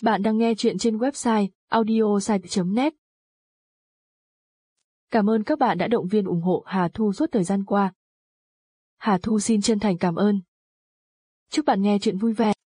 Bạn đang nghe chuyện trên website audiosite.net. Cảm ơn các bạn đã động viên ủng hộ Hà Thu suốt thời gian qua. Hà Thu xin chân thành cảm ơn. Chúc bạn nghe chuyện vui vẻ.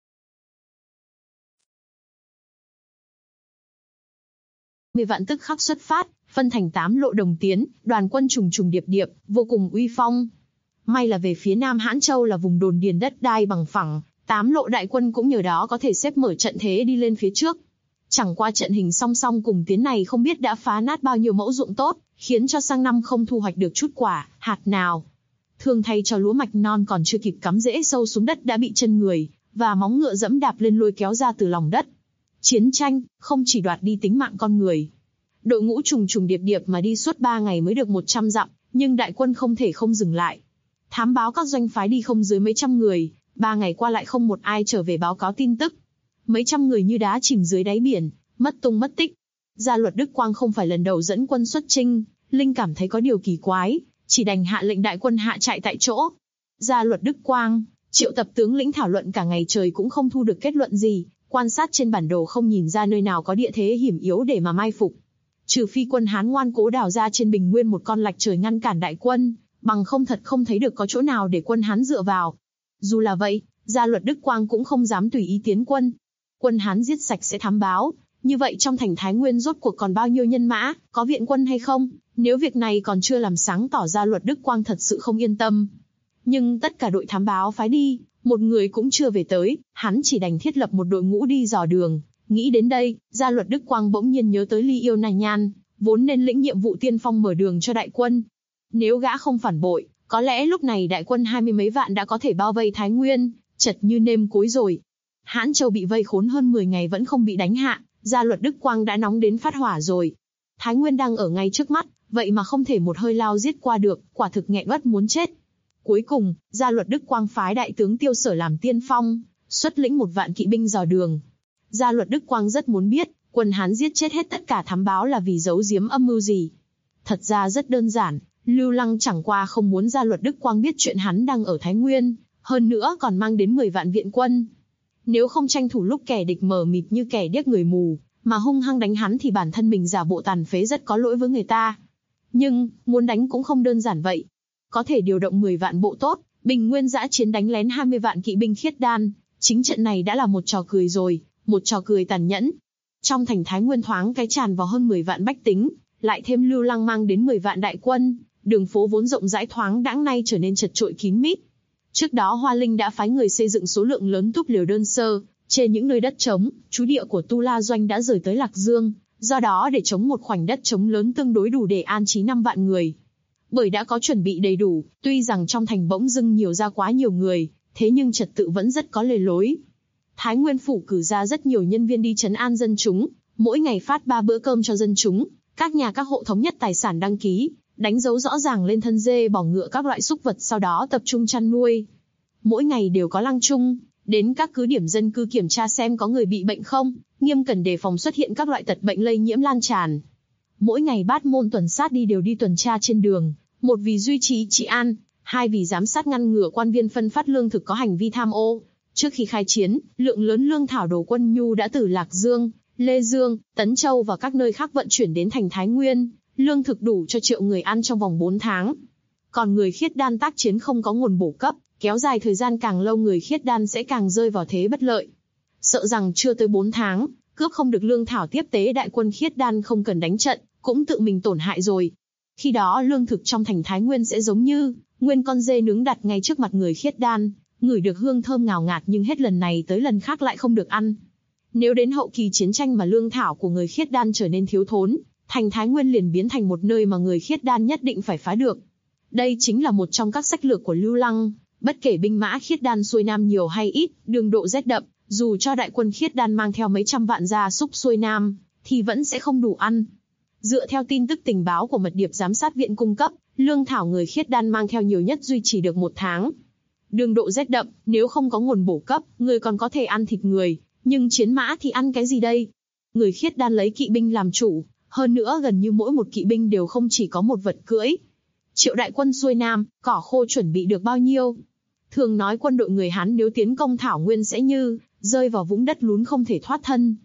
10 vạn tức khắc xuất phát, phân thành 8 lộ đồng tiến, đoàn quân trùng trùng điệp điệp, vô cùng uy phong. May là về phía Nam Hãn Châu là vùng đồn điền đất đai bằng phẳng, 8 lộ đại quân cũng nhờ đó có thể xếp mở trận thế đi lên phía trước. Chẳng qua trận hình song song cùng tiến này không biết đã phá nát bao nhiêu mẫu ruộng tốt, khiến cho sang năm không thu hoạch được chút quả, hạt nào. Thường thay cho lúa mạch non còn chưa kịp cắm rễ sâu xuống đất đã bị chân người và móng ngựa dẫm đạp lên lôi kéo ra từ lòng đất. Chiến tranh không chỉ đoạt đi tính mạng con người. Đội ngũ trùng trùng điệp điệp mà đi suốt 3 ngày mới được 100 dặm, nhưng đại quân không thể không dừng lại. Thám báo các doanh phái đi không dưới mấy trăm người, 3 ngày qua lại không một ai trở về báo cáo tin tức. Mấy trăm người như đá chìm dưới đáy biển, mất tung mất tích. Gia Luật Đức Quang không phải lần đầu dẫn quân xuất chinh, Linh cảm thấy có điều kỳ quái, chỉ đành hạ lệnh đại quân hạ trại tại chỗ. Gia Luật Đức Quang triệu tập tướng lĩnh thảo luận cả ngày trời cũng không thu được kết luận gì, quan sát trên bản đồ không nhìn ra nơi nào có địa thế hiểm yếu để mà mai phục. Trừ phi quân Hán ngoan cố đào ra trên bình nguyên một con lạch trời ngăn cản đại quân, bằng không thật không thấy được có chỗ nào để quân Hán dựa vào. Dù là vậy, Gia Luật Đức Quang cũng không dám tùy ý tiến quân. Quân Hán giết sạch sẽ thám báo, như vậy trong thành Thái Nguyên rốt cuộc còn bao nhiêu nhân mã, có viện quân hay không? Nếu việc này còn chưa làm sáng tỏ, Gia Luật Đức Quang thật sự không yên tâm. Nhưng tất cả đội thám báo phái đi, một người cũng chưa về tới, hắn chỉ đành thiết lập một đội ngũ đi dò đường. Nghĩ đến đây, Gia Luật Đức Quang bỗng nhiên nhớ tới Ly Yêu Nài Nhan, vốn nên lĩnh nhiệm vụ tiên phong mở đường cho đại quân. Nếu gã không phản bội, có lẽ lúc này đại quân 20 mấy vạn đã có thể bao vây Thái Nguyên, chật như nêm cối rồi. Hãn Châu bị vây khốn hơn 10 ngày vẫn không bị đánh hạ, Gia Luật Đức Quang đã nóng đến phát hỏa rồi. Thái Nguyên đang ở ngay trước mắt, vậy mà không thể một hơi lao giết qua được, quả thực nghẹn uất muốn chết. Cuối cùng, Gia Luật Đức Quang phái đại tướng Tiêu Sở làm tiên phong, xuất lĩnh 1 vạn kỵ binh dò đường. Gia Luật Đức Quang rất muốn biết, quân Hán giết chết hết tất cả thám báo là vì giấu giếm âm mưu gì. Thật ra rất đơn giản, Lưu Lăng chẳng qua không muốn Gia Luật Đức Quang biết chuyện hắn đang ở Thái Nguyên, hơn nữa còn mang đến 10 vạn viện quân. Nếu không tranh thủ lúc kẻ địch mờ mịt như kẻ điếc người mù, mà hung hăng đánh hắn thì bản thân mình giả bộ tàn phế rất có lỗi với người ta. Nhưng, muốn đánh cũng không đơn giản vậy. Có thể điều động 10 vạn bộ tốt, bình nguyên dã chiến đánh lén 20 vạn kỵ binh khiết đan, chính trận này đã là một trò cười rồi, một trò cười tàn nhẫn. Trong thành Thái Nguyên thoáng cái tràn vào hơn 10 vạn bách tính, lại thêm Lưu Lăng mang đến 10 vạn đại quân, đường phố vốn rộng rãi thoáng đãng nay trở nên chật chội kín mít. Trước đó Hoa Linh đã phái người xây dựng số lượng lớn túp lều đơn sơ, trên những nơi đất trống, trú địa của Tu La Doanh đã rời tới Lạc Dương, do đó để chống một khoảnh đất trống lớn tương đối đủ để an trí 5 vạn người. Bởi đã có chuẩn bị đầy đủ, tuy rằng trong thành bỗng dưng nhiều ra quá nhiều người, thế nhưng trật tự vẫn rất có lề lối. Thái Nguyên phủ cử ra rất nhiều nhân viên đi trấn an dân chúng, mỗi ngày phát 3 bữa cơm cho dân chúng, các nhà các hộ thống nhất tài sản đăng ký, đánh dấu rõ ràng lên thân dê bò ngựa các loại súc vật, sau đó tập trung chăn nuôi. Mỗi ngày đều có lăng chung, đến các cứ điểm dân cư kiểm tra xem có người bị bệnh không, nghiêm cẩn đề phòng xuất hiện các loại tật bệnh lây nhiễm lan tràn. Mỗi ngày bát môn tuần sát đi đều đi tuần tra trên đường, một vì duy trì trị an, hai vì giám sát ngăn ngừa quan viên phân phát lương thực có hành vi tham ô. Trước khi khai chiến, lượng lớn lương thảo đồ quân nhu đã từ Lạc Dương, Lê Dương, Tấn Châu và các nơi khác vận chuyển đến thành Thái Nguyên, lương thực đủ cho 1 triệu người ăn trong vòng 4 tháng. Còn người khiết đan tác chiến không có nguồn bổ cấp, kéo dài thời gian càng lâu người khiết đan sẽ càng rơi vào thế bất lợi. Sợ rằng chưa tới 4 tháng, cướp không được lương thảo tiếp tế, đại quân khiết đan không cần đánh trận, cũng tự mình tổn hại rồi. Khi đó lương thực trong thành Thái Nguyên sẽ giống như nguyên con dê nướng đặt ngay trước mặt người khiết đan, ngửi được hương thơm ngào ngạt nhưng hết lần này tới lần khác lại không được ăn. Nếu đến hậu kỳ chiến tranh mà lương thảo của người khiết đan trở nên thiếu thốn, thành Thái Nguyên liền biến thành một nơi mà người khiết đan nhất định phải phá được. Đây chính là một trong các sách lược của Lưu Lăng, bất kể binh mã khiết đan xuôi nam nhiều hay ít, đường độ rét đậm, dù cho đại quân khiết đan mang theo mấy trăm vạn gia súc xuôi nam, thì vẫn sẽ không đủ ăn. Dựa theo tin tức tình báo của mật điệp giám sát viện cung cấp, lương thảo người khiết đan mang theo nhiều nhất duy trì được 1 tháng. Đường độ rét đậm, nếu không có nguồn bổ cấp, người còn có thể ăn thịt người, nhưng chiến mã thì ăn cái gì đây? Người khiết đan lấy kỵ binh làm chủ, hơn nữa gần như mỗi một kỵ binh đều không chỉ có một vật cưỡi. Triệu đại quân xuôi nam, cỏ khô chuẩn bị được bao nhiêu? Thường nói quân đội người Hán nếu tiến công Thảo Nguyên sẽ như rơi vào vũng đất lún không thể thoát thân.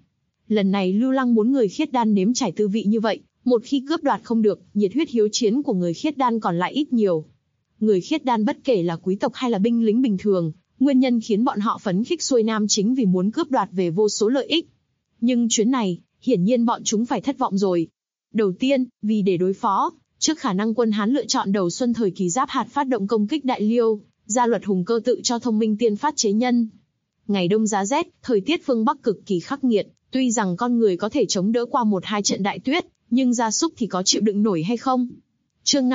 Lần này Lưu Lăng muốn người khiết đan nếm trải tư vị như vậy, một khi cướp đoạt không được, nhiệt huyết hiếu chiến của người khiết đan còn lại ít nhiều. Người khiết đan bất kể là quý tộc hay là binh lính bình thường, nguyên nhân khiến bọn họ phấn khích xuôi nam chính vì muốn cướp đoạt về vô số lợi ích. Nhưng chuyến này, hiển nhiên bọn chúng phải thất vọng rồi. Đầu tiên, vì để đối phó, trước khả năng quân Hán lựa chọn đầu xuân thời kỳ Giáp Hạt phát động công kích Đại Liêu, gia luật hùng cơ tự cho thông minh tiên phát chế nhân. Ngày đông giá rét, thời tiết phương Bắc cực kỳ khắc nghiệt, tuy rằng con người có thể chống đỡ qua 1-2 trận đại tuyết, nhưng gia súc thì có chịu đựng nổi hay không? Chương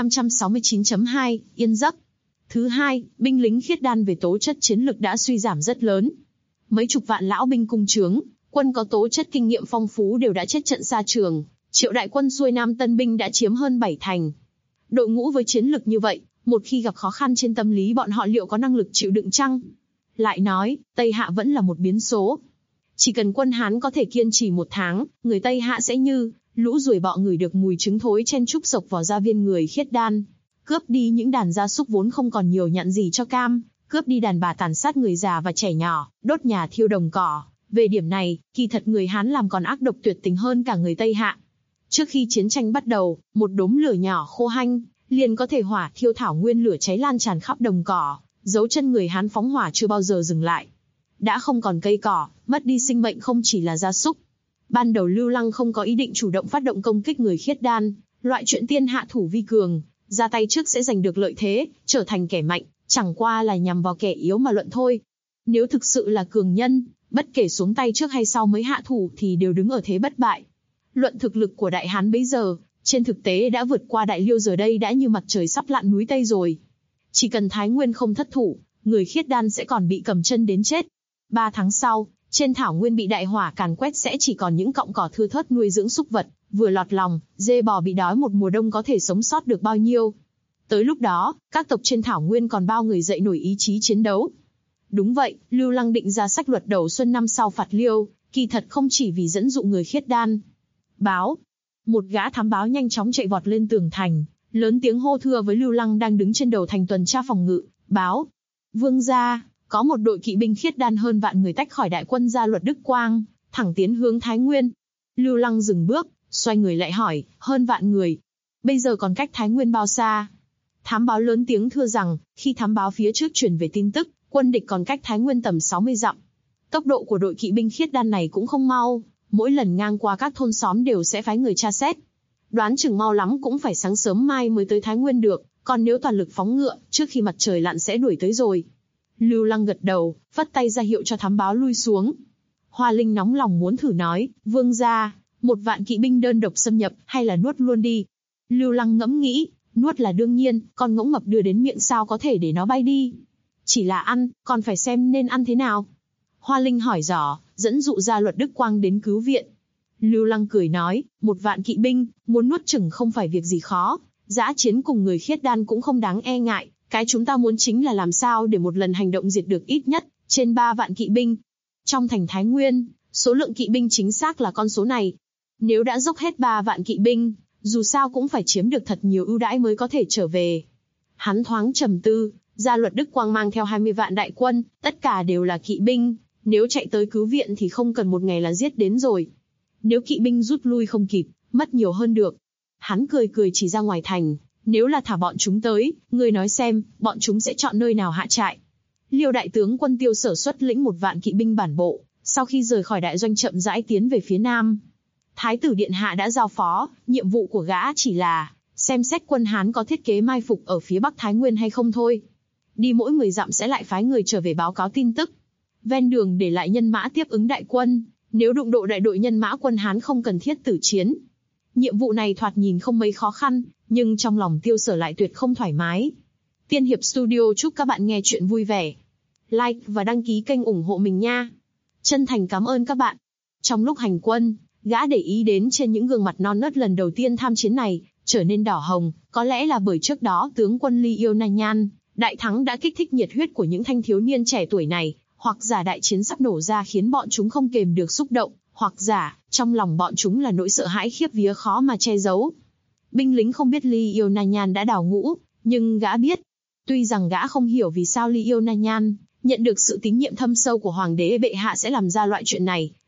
569.2, Yên giấc. Thứ hai, binh lính khiết đan về tố chất chiến lực đã suy giảm rất lớn. Mấy chục vạn lão binh cung trướng, quân có tố chất kinh nghiệm phong phú đều đã chết trận xa trường, triệu đại quân xuôi nam tân binh đã chiếm hơn 7 thành. Đội ngũ với chiến lực như vậy, một khi gặp khó khăn trên tâm lý bọn họ liệu có năng lực chịu đựng chăng? Lại nói, Tây Hạ vẫn là một biến số. Chỉ cần quân Hán có thể kiên trì 1 tháng, người Tây Hạ sẽ như lũ ruồi bọ ngửi được mùi trứng thối chen chúc sộc vào gia viên người khiết đan, cướp đi những đàn gia súc vốn không còn nhiều nhặn gì cho cam, cướp đi đàn bà tàn sát người già và trẻ nhỏ, đốt nhà thiêu đồng cỏ. Về điểm này, kỳ thật người Hán làm còn ác độc tuyệt tình hơn cả người Tây Hạ. Trước khi chiến tranh bắt đầu, một đốm lửa nhỏ khô hanh liền có thể hỏa thiêu thảo nguyên, lửa cháy lan tràn khắp đồng cỏ. Dấu chân người Hán phóng hỏa chưa bao giờ dừng lại. Đã không còn cây cỏ, mất đi sinh mệnh không chỉ là gia súc. Ban đầu Lưu Lăng không có ý định chủ động phát động công kích người khiết đan, loại chuyện tiên hạ thủ vi cường, ra tay trước sẽ giành được lợi thế, trở thành kẻ mạnh, chẳng qua là nhằm vào kẻ yếu mà luận thôi. Nếu thực sự là cường nhân, bất kể xuống tay trước hay sau mới hạ thủ thì đều đứng ở thế bất bại. Luận thực lực của Đại Hán bấy giờ, trên thực tế đã vượt qua Đại Liêu, giờ đây đã như mặt trời sắp lặn núi Tây rồi. Chỉ cần Thái Nguyên không thất thủ, người khiết đan sẽ còn bị cầm chân đến chết. 3 tháng sau, trên thảo nguyên bị đại hỏa càn quét sẽ chỉ còn những cọng cỏ thưa thớt nuôi dưỡng súc vật, vừa lọt lòng, dê bò bị đói một mùa đông có thể sống sót được bao nhiêu. Tới lúc đó, các tộc trên thảo nguyên còn bao người dậy nổi ý chí chiến đấu. Đúng vậy, Lưu Lăng định ra sách luật đầu xuân năm sau phạt Liêu, kỳ thật không chỉ vì dẫn dụ người khiết đan. Báo. Một gã thám báo nhanh chóng chạy vọt lên tường thành, lớn tiếng hô thưa với Lưu Lăng đang đứng trên đầu thành tuần tra phòng ngự. Báo. Vương gia, có một đội kỵ binh khiết đan hơn vạn người tách khỏi đại quân gia luật Đức Quang, thẳng tiến hướng Thái Nguyên. Lưu Lăng dừng bước, xoay người lại hỏi, hơn vạn người. Bây giờ còn cách Thái Nguyên bao xa? Thám báo lớn tiếng thưa rằng, khi thám báo phía trước truyền về tin tức, quân địch còn cách Thái Nguyên tầm 60 dặm. Tốc độ của đội kỵ binh khiết đan này cũng không mau, mỗi lần ngang qua các thôn xóm đều sẽ phái người tra xét. Đoán chừng mau lắm cũng phải sáng sớm mai mới tới Thái Nguyên được, còn nếu toàn lực phóng ngựa, trước khi mặt trời lặn sẽ đuổi tới rồi. Lưu Lăng gật đầu, vất tay ra hiệu cho thám báo lui xuống. Hoa Linh nóng lòng muốn thử nói, vương gia, 1 vạn kỵ binh đơn độc xâm nhập, hay là nuốt luôn đi. Lưu Lăng ngẫm nghĩ, nuốt là đương nhiên, con ngỗng mập đưa đến miệng sao có thể để nó bay đi. Chỉ là ăn, còn phải xem nên ăn thế nào. Hoa Linh hỏi dò, dẫn dụ gia luật Đức Quang đến cứu viện. Lưu Lăng cười nói, 1 vạn kỵ binh, muốn nuốt chửng không phải việc gì khó, dã chiến cùng người khiết đan cũng không đáng e ngại. Cái chúng ta muốn chính là làm sao để một lần hành động diệt được ít nhất trên 3 vạn kỵ binh. Trong thành Thái Nguyên, số lượng kỵ binh chính xác là con số này. Nếu đã dốc hết 3 vạn kỵ binh, dù sao cũng phải chiếm được thật nhiều ưu đãi mới có thể trở về. Hắn thoáng trầm tư, gia luật Đức Quang mang theo 20 vạn đại quân, tất cả đều là kỵ binh, nếu chạy tới cứu viện thì không cần 1 ngày là giết đến rồi. Nếu kỵ binh rút lui không kịp, mất nhiều hơn được. Hắn cười cười chỉ ra ngoài thành. Nếu là thả bọn chúng tới, ngươi nói xem, bọn chúng sẽ chọn nơi nào hạ trại. Liêu đại tướng quân Tiêu Sở xuất lĩnh 1 vạn kỵ binh bản bộ, sau khi rời khỏi đại doanh chậm rãi tiến về phía nam. Thái tử điện hạ đã giao phó, nhiệm vụ của gã chỉ là xem xét quân Hán có thiết kế mai phục ở phía bắc Thái Nguyên hay không thôi. Đi mỗi 10 dặm sẽ lại phái người trở về báo cáo tin tức. Ven đường để lại nhân mã tiếp ứng đại quân, nếu đụng độ đại đội nhân mã quân Hán không cần thiết tử chiến. Nhiệm vụ này thoạt nhìn không mấy khó khăn, nhưng trong lòng Tiêu Sở lại tuyệt không thoải mái. Tiên Hiệp Studio chúc các bạn nghe chuyện vui vẻ. Like và đăng ký kênh ủng hộ mình nha. Chân thành cảm ơn các bạn. Trong lúc hành quân, gã để ý đến trên những gương mặt non nớt lần đầu tiên tham chiến này, trở nên đỏ hồng, có lẽ là bởi trước đó tướng quân Ly Yêu Na Nhan, đại thắng đã kích thích nhiệt huyết của những thanh thiếu niên trẻ tuổi này, hoặc giả đại chiến sắp nổ ra khiến bọn chúng không kềm được xúc động, hoặc giả, trong lòng bọn chúng là nỗi sợ hãi khiếp vía khó mà che giấu. Binh lính không biết Ly Yêu Na Nhan đã đào ngũ, nhưng gã biết. Tuy rằng gã không hiểu vì sao Ly Yêu Na Nhan nhận được sự tín nhiệm thâm sâu của hoàng đế bệ hạ sẽ làm ra loại chuyện này,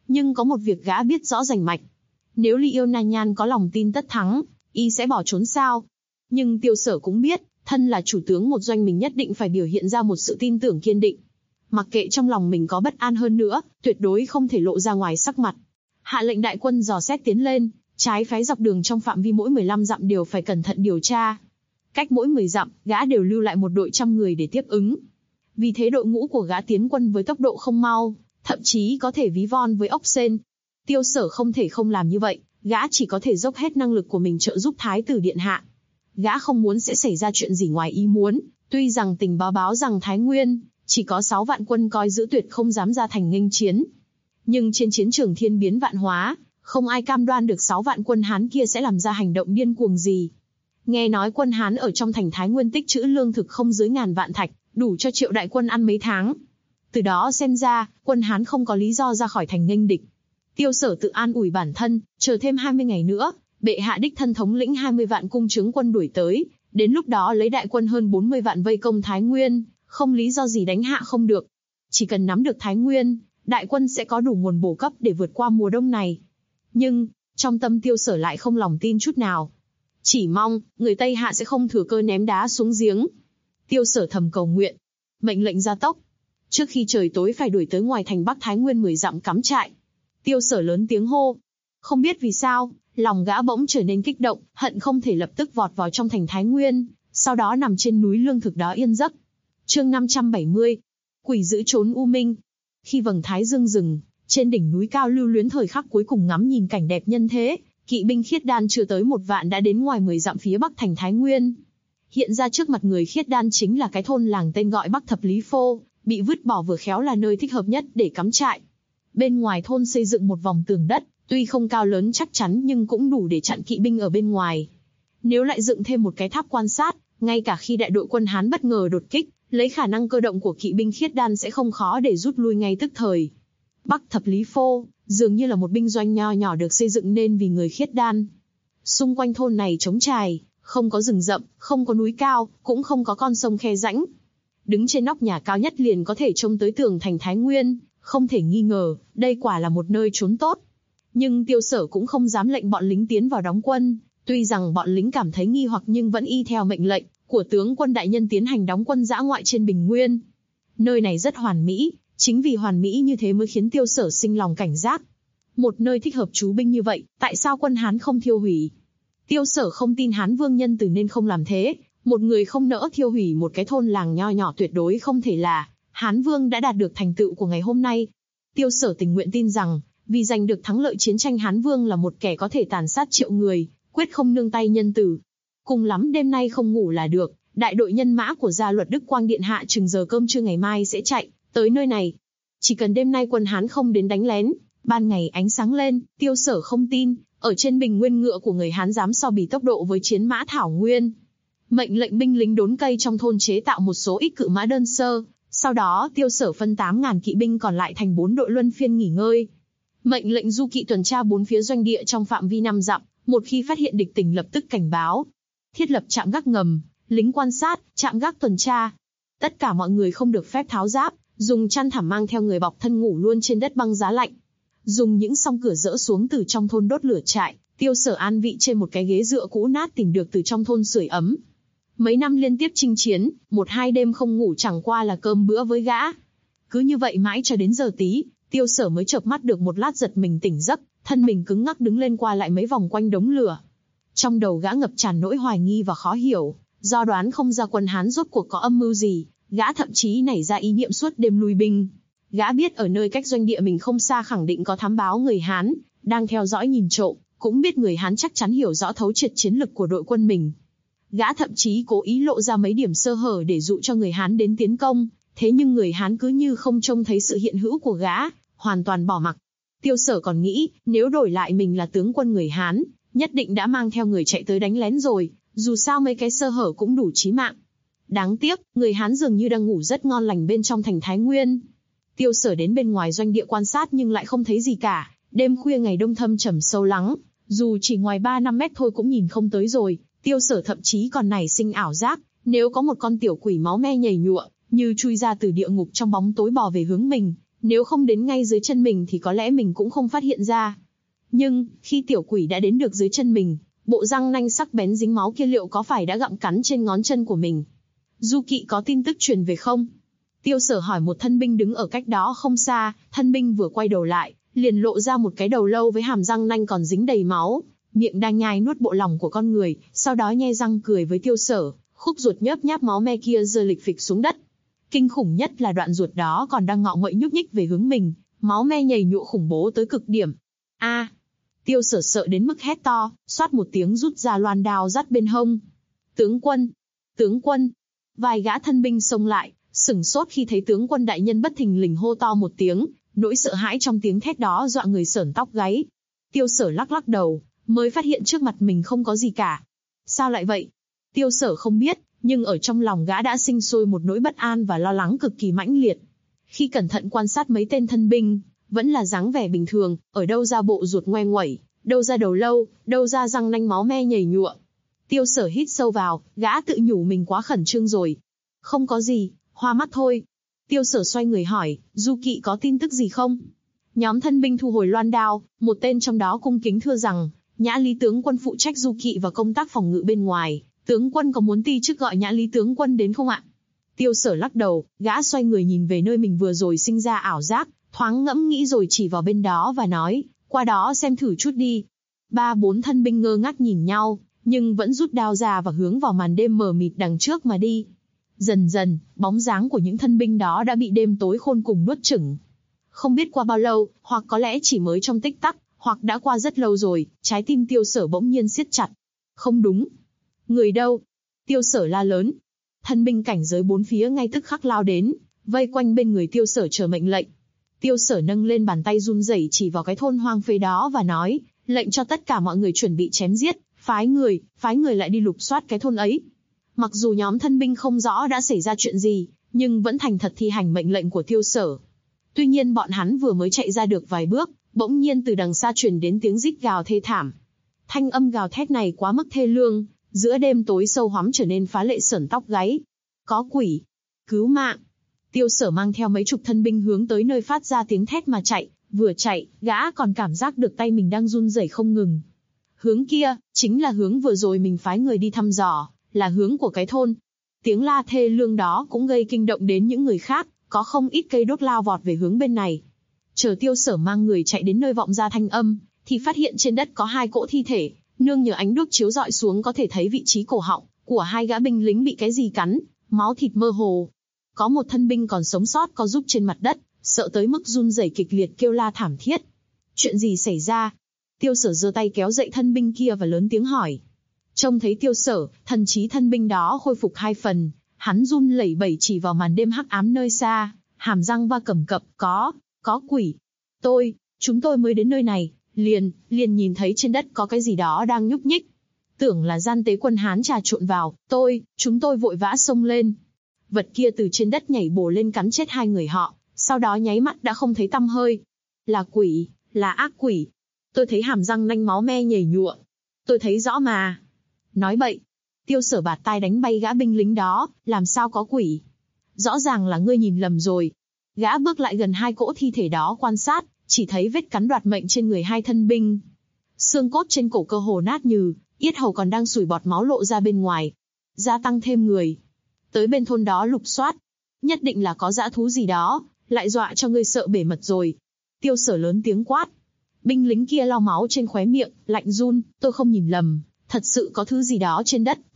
Nhưng có một việc gã biết rõ rành mạch. Nếu Ly Yêu Na Nhan có lòng tin tất thắng, y sẽ bỏ trốn sao? Nhưng Tiêu Sở cũng biết, thân là chủ tướng một doanh mình nhất định phải biểu hiện ra một sự tin tưởng kiên định. Mặc kệ trong lòng mình có bất an hơn nữa, tuyệt đối không thể lộ ra ngoài sắc mặt. Hạ lệnh đại quân dò xét tiến lên, trái phái dọc đường trong phạm vi mỗi 15 dặm đều phải cẩn thận điều tra. Cách mỗi 10 dặm, gã đều lưu lại một đội 100 người để tiếp ứng. Vì thế đội ngũ của gã tiến quân với tốc độ không mau, thậm chí có thể ví von với ốc sên. Tiêu Sở không thể không làm như vậy, gã chỉ có thể dốc hết năng lực của mình trợ giúp Thái tử điện hạ. Gã không muốn sẽ xảy ra chuyện gì ngoài ý muốn, tuy rằng tình báo báo rằng Thái Nguyên chỉ có 6 vạn quân coi giữ tuyệt không dám ra thành nghênh chiến. Nhưng trên chiến trường thiên biến vạn hóa, không ai cam đoan được 6 vạn quân Hán kia sẽ làm ra hành động điên cuồng gì. Nghe nói quân Hán ở trong thành Thái Nguyên tích trữ lương thực không dưới 1000 vạn thạch, đủ cho Triệu đại quân ăn mấy tháng. Từ đó xem ra, quân Hán không có lý do ra khỏi thành nghênh địch. Tiêu Sở tự an ủi bản thân, chờ thêm 20 ngày nữa, bệ hạ đích thân thống lĩnh 20 vạn cung trướng quân đuổi tới, đến lúc đó lấy đại quân hơn 40 vạn vây công Thái Nguyên, không lý do gì đánh hạ không được. Chỉ cần nắm được Thái Nguyên, đại quân sẽ có đủ nguồn bổ cấp để vượt qua mùa đông này. Nhưng, trong tâm Tiêu Sở lại không lòng tin chút nào. Chỉ mong, người Tây Hạ sẽ không thừa cơ ném đá xuống giếng. Tiêu Sở thầm cầu nguyện. Mệnh lệnh gia tốc. Trước khi trời tối phải đuổi tới ngoài thành Bắc Thái Nguyên 10 dặm cắm trại. Tiêu Sở lớn tiếng hô. Không biết vì sao, lòng gã bỗng trở nên kích động, hận không thể lập tức vọt vào trong thành Thái Nguyên, sau đó nằm trên núi lương thực đó yên giấc. Chương 570. Quỷ giữ trốn u minh. Khi vầng thái dương rừng, trên đỉnh núi cao lưu luyến thời khắc cuối cùng ngắm nhìn cảnh đẹp nhân thế, kỵ binh Khiết Đan chưa tới 1 vạn đã đến ngoài 10 dặm phía bắc thành Thái Nguyên. Hiện ra trước mặt người Khiết Đan chính là cái thôn làng tên gọi Bắc Thập Lý Phô, bị vứt bỏ vừa khéo là nơi thích hợp nhất để cắm trại. Bên ngoài thôn xây dựng một vòng tường đất, tuy không cao lớn chắc chắn nhưng cũng đủ để chặn kỵ binh ở bên ngoài. Nếu lại dựng thêm một cái tháp quan sát, ngay cả khi đại đội quân Hán bất ngờ đột kích, lấy khả năng cơ động của kỵ binh Khiết Đan sẽ không khó để rút lui ngay tức thời. Bắc Thập Lý Phô, dường như là một binh doanh nho nhỏ được xây dựng nên vì người Khiết Đan. Xung quanh thôn này trống trải, không có rừng rậm, không có núi cao, cũng không có con sông khe rãnh. Đứng trên nóc nhà cao nhất liền có thể trông tới tường thành Thái Nguyên, không thể nghi ngờ, đây quả là một nơi trốn tốt. Nhưng Tiêu Sở cũng không dám lệnh bọn lính tiến vào đóng quân, tuy rằng bọn lính cảm thấy nghi hoặc nhưng vẫn y theo mệnh lệnh của tướng quân đại nhân tiến hành đóng quân dã ngoại trên bình nguyên. Nơi này rất hoàn mỹ, chính vì hoàn mỹ như thế mới khiến Tiêu Sở sinh lòng cảnh giác. Một nơi thích hợp trú binh như vậy, tại sao quân Hán không thiêu hủy? Tiêu Sở không tin Hán Vương nhân từ nên không làm thế, một người không nỡ thiêu hủy một cái thôn làng nho nhỏ tuyệt đối không thể là Hán Vương đã đạt được thành tựu của ngày hôm nay. Tiêu Sở tình nguyện tin rằng, vì giành được thắng lợi chiến tranh Hán Vương là một kẻ có thể tàn sát triệu người, quyết không nương tay nhân tử. Cùng lắm đêm nay không ngủ là được, đại đội nhân mã của gia luật Đức Quang Điện Hạ chừng giờ cơm trưa ngày mai sẽ chạy tới nơi này. Chỉ cần đêm nay quân Hán không đến đánh lén, ban ngày ánh sáng lên, Tiêu Sở không tin, ở trên bình nguyên ngựa của người Hán dám so bì tốc độ với chiến mã Thảo Nguyên. Mệnh lệnh binh lính đốn cây trong thôn chế tạo một số ít cự mã đơn sơ, sau đó Tiêu Sở phân 8.000 kỵ binh còn lại thành 4 đội luân phiên nghỉ ngơi. Mệnh lệnh du kỵ tuần tra 4 phía doanh địa trong phạm vi 5 dặm, một khi phát hiện địch tình lập tức cảnh báo. Thiết lập trạm gác ngầm, lính quan sát, trạm gác tuần tra. Tất cả mọi người không được phép tháo giáp, dùng chăn thảm mang theo người bọc thân ngủ luôn trên đất băng giá lạnh. Dùng những song cửa dỡ xuống từ trong thôn đốt lửa trại, Tiêu Sở an vị trên một cái ghế dựa cũ nát tìm được từ trong thôn sưởi ấm. Mấy năm liên tiếp chinh chiến, 1-2 đêm không ngủ chẳng qua là cơm bữa với gã. Cứ như vậy mãi cho đến giờ tí, Tiêu Sở mới chợp mắt được một lát giật mình tỉnh giấc, thân mình cứng ngắc đứng lên qua lại mấy vòng quanh đống lửa. Trong đầu gã ngập tràn nỗi hoài nghi và khó hiểu, do đoán không ra quân Hán rốt cuộc có âm mưu gì, gã thậm chí nảy ra ý niệm suốt đêm lui binh. Gã biết ở nơi cách doanh địa mình không xa khẳng định có thám báo người Hán, đang theo dõi nhìn trộm, cũng biết người Hán chắc chắn hiểu rõ thấu triệt chiến lực của đội quân mình. Gã thậm chí cố ý lộ ra mấy điểm sơ hở để dụ cho người Hán đến tiến công, thế nhưng người Hán cứ như không trông thấy sự hiện hữu của gã, hoàn toàn bỏ mặc. Tiêu Sở còn nghĩ, nếu đổi lại mình là tướng quân người Hán, nhất định đã mang theo người chạy tới đánh lén rồi, dù sao mấy cái sơ hở cũng đủ chí mạng. Đáng tiếc, người Hán dường như đang ngủ rất ngon lành bên trong thành Thái Nguyên. Tiêu Sở đến bên ngoài doanh địa quan sát nhưng lại không thấy gì cả, đêm khuya ngày đông thâm trầm sâu lắng, dù chỉ ngoài 3-5 mét thôi cũng nhìn không tới rồi. Tiêu Sở thậm chí còn nảy sinh ảo giác, nếu có một con tiểu quỷ máu me nhảy nhụa, như chui ra từ địa ngục trong bóng tối bò về hướng mình, Nếu không đến ngay dưới chân mình thì có lẽ mình cũng không phát hiện ra. Nhưng, khi tiểu quỷ đã đến được dưới chân mình, bộ răng nanh sắc bén dính máu kia liệu có phải đã gặm cắn trên ngón chân của mình? Du Kỵ có tin tức truyền về không? Tiêu Sở hỏi một thân binh đứng ở cách đó không xa, thân binh vừa quay đầu lại, liền lộ ra một cái đầu lâu với hàm răng nanh còn dính đầy máu, miệng đang nhai nuốt bộ lòng của con người, sau đó nhe răng cười với Tiêu Sở, khúc ruột nhớp nháp máu me kia rơi lịch phịch xuống đất. Kinh khủng nhất là đoạn ruột đó còn đang ngọ nguậy nhúc nhích về hướng mình, máu me nhầy nhụa khủng bố tới cực điểm. A! Tiêu Sở sợ đến mức hét to, xoát một tiếng rút ra loan đao dắt bên hông. Tướng quân! Tướng quân! Vài gã thân binh xông lại, sửng sốt khi thấy tướng quân đại nhân bất thình lình hô to một tiếng, nỗi sợ hãi trong tiếng thét đó dọa người sởn tóc gáy. Tiêu Sở lắc lắc đầu, mới phát hiện trước mặt mình không có gì cả. Sao lại vậy? Tiêu Sở không biết, nhưng ở trong lòng gã đã sinh sôi một nỗi bất an và lo lắng cực kỳ mãnh liệt. Khi cẩn thận quan sát mấy tên thân binh, vẫn là dáng vẻ bình thường, ở đâu ra bộ ruột ngoe nguẩy, đâu ra đầu lâu, đâu ra răng nanh máu me nhầy nhụa. Tiêu Sở hít sâu vào, gã tự nhủ mình quá khẩn trương rồi. Không có gì, hoa mắt thôi. Tiêu Sở xoay người hỏi, Du Kỵ có tin tức gì không? Nhóm thân binh thu hồi loan đao, một tên trong đó cung kính thưa rằng, Nhã Lý tướng quân phụ trách Du Kỵ và công tác phòng ngự bên ngoài, tướng quân có muốn ti chức gọi Nhã Lý tướng quân đến không ạ? Tiêu Sở lắc đầu, gã xoay người nhìn về nơi mình vừa rồi sinh ra ảo giác, thoáng ngẫm nghĩ rồi chỉ vào bên đó và nói, qua đó xem thử chút đi. 3-4 thân binh ngơ ngác nhìn nhau, nhưng vẫn rút đao ra và hướng vào màn đêm mờ mịt đằng trước mà đi. Dần dần, bóng dáng của những thân binh đó đã bị đêm tối khôn cùng nuốt chửng. Không biết qua bao lâu, hoặc có lẽ chỉ mới trong tích tắc, hoặc đã qua rất lâu rồi, trái tim Tiêu Sở bỗng nhiên siết chặt. Không đúng. Người đâu? Tiêu Sở la lớn. Thân binh cảnh giới bốn phía ngay tức khắc lao đến, vây quanh bên người Tiêu Sở chờ mệnh lệnh. Tiêu Sở nâng lên bàn tay run rẩy chỉ vào cái thôn hoang phế đó và nói, lệnh cho tất cả mọi người chuẩn bị chém giết, phái người lại đi lục soát cái thôn ấy. Mặc dù nhóm thân binh không rõ đã xảy ra chuyện gì, nhưng vẫn thành thật thi hành mệnh lệnh của Tiêu Sở. Tuy nhiên bọn hắn vừa mới chạy ra được vài bước, bỗng nhiên từ đằng xa truyền đến tiếng rít gào thê thảm. Thanh âm gào thét này quá mức thê lương, giữa đêm tối sâu hoắm trở nên phá lệ sởn tóc gáy. Có quỷ! Cứu mạng! Tiêu Sở mang theo mấy chục thân binh hướng tới nơi phát ra tiếng thét mà chạy, vừa chạy, gã còn cảm giác được tay mình đang run rẩy không ngừng. Hướng kia, chính là hướng vừa rồi mình phái người đi thăm dò, là hướng của cái thôn. Tiếng la thê lương đó cũng gây kinh động đến những người khác, có không ít cây đốt lao vọt về hướng bên này. Chờ Tiêu Sở mang người chạy đến nơi vọng ra thanh âm, thì phát hiện trên đất có 2 cỗ thi thể, nương nhờ ánh đuốc chiếu rọi xuống có thể thấy vị trí cổ họng của 2 gã binh lính bị cái gì cắn, máu thịt mơ hồ. Có một thân binh còn sống sót co rúm trên mặt đất, sợ tới mức run rẩy kịch liệt kêu la thảm thiết. Chuyện gì xảy ra? Tiêu Sở giơ tay kéo dậy thân binh kia và lớn tiếng hỏi. Trông thấy Tiêu Sở, thần trí thân binh đó khôi phục 2 phần, hắn run lẩy bẩy chỉ vào màn đêm hắc ám nơi xa, hàm răng va cầm cập, có quỷ. Chúng tôi mới đến nơi này, liền nhìn thấy trên đất có cái gì đó đang nhúc nhích. Tưởng là gian tế quân Hán trà trộn vào, chúng tôi vội vã xông lên. Vật kia từ trên đất nhảy bổ lên cắn chết 2 người họ, sau đó nháy mắt đã không thấy tăm hơi. Là quỷ, là ác quỷ. Tôi thấy hàm răng nanh máu me nhầy nhụa. Tôi thấy rõ mà. Nói bậy. Tiêu Sở bạt tai đánh bay gã binh lính đó, làm sao có quỷ. Rõ ràng là ngươi nhìn lầm rồi. Gã bước lại gần 2 cỗ thi thể đó quan sát, chỉ thấy vết cắn đoạt mệnh trên người 2 thân binh. Xương cốt trên cổ cơ hồ nát nhừ, yết hầu còn đang sủi bọt máu lộ ra bên ngoài. Gia tăng thêm người. Tới bên thôn đó lục soát. Nhất định là có dã thú gì đó, lại dọa cho ngươi sợ bể mật rồi. Tiêu Sở lớn tiếng quát. Binh lính kia lau máu trên khóe miệng, lạnh run, tôi không nhìn lầm. Thật sự có thứ gì đó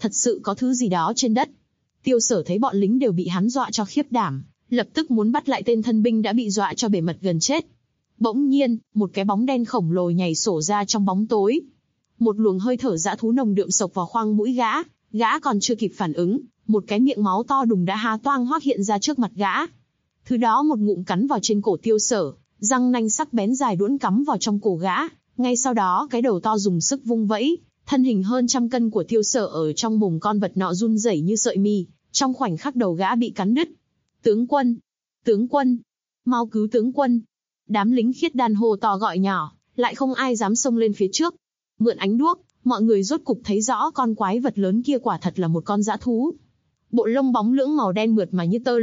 trên đất, Tiêu Sở thấy bọn lính đều bị hắn dọa cho khiếp đảm, lập tức muốn bắt lại tên thân binh đã bị dọa cho bể mật gần chết. Bỗng nhiên, một cái bóng đen khổng lồ nhảy sổ ra trong bóng tối. Một luồng hơi thở dã thú nồng đượm sộc vào khoang mũi gã còn chưa kịp phản ứng, một cái miệng máu to đùng đã há toang hoác hiện ra trước mặt gã. Thứ đó một ngụm cắn vào trên cổ Tiêu Sở, răng nanh sắc bén dài đuỗn cắm vào trong cổ gã, ngay sau đó cái đầu to dùng sức vung vẫy. Thân hình hơn 100 cân của Tiêu Sở ở trong mồm con vật nọ run rẩy như sợi mì, trong khoảnh khắc đầu gã bị cắn đứt. Tướng quân, mau cứu tướng quân. Đám lính khiết đan hô to gọi nhỏ, lại không ai dám xông lên phía trước. Mượn ánh đuốc, mọi người rốt cục thấy rõ con quái vật lớn kia quả thật là một con dã thú. Bộ lông bóng lưỡng màu đen mượt mà như tơ lụa,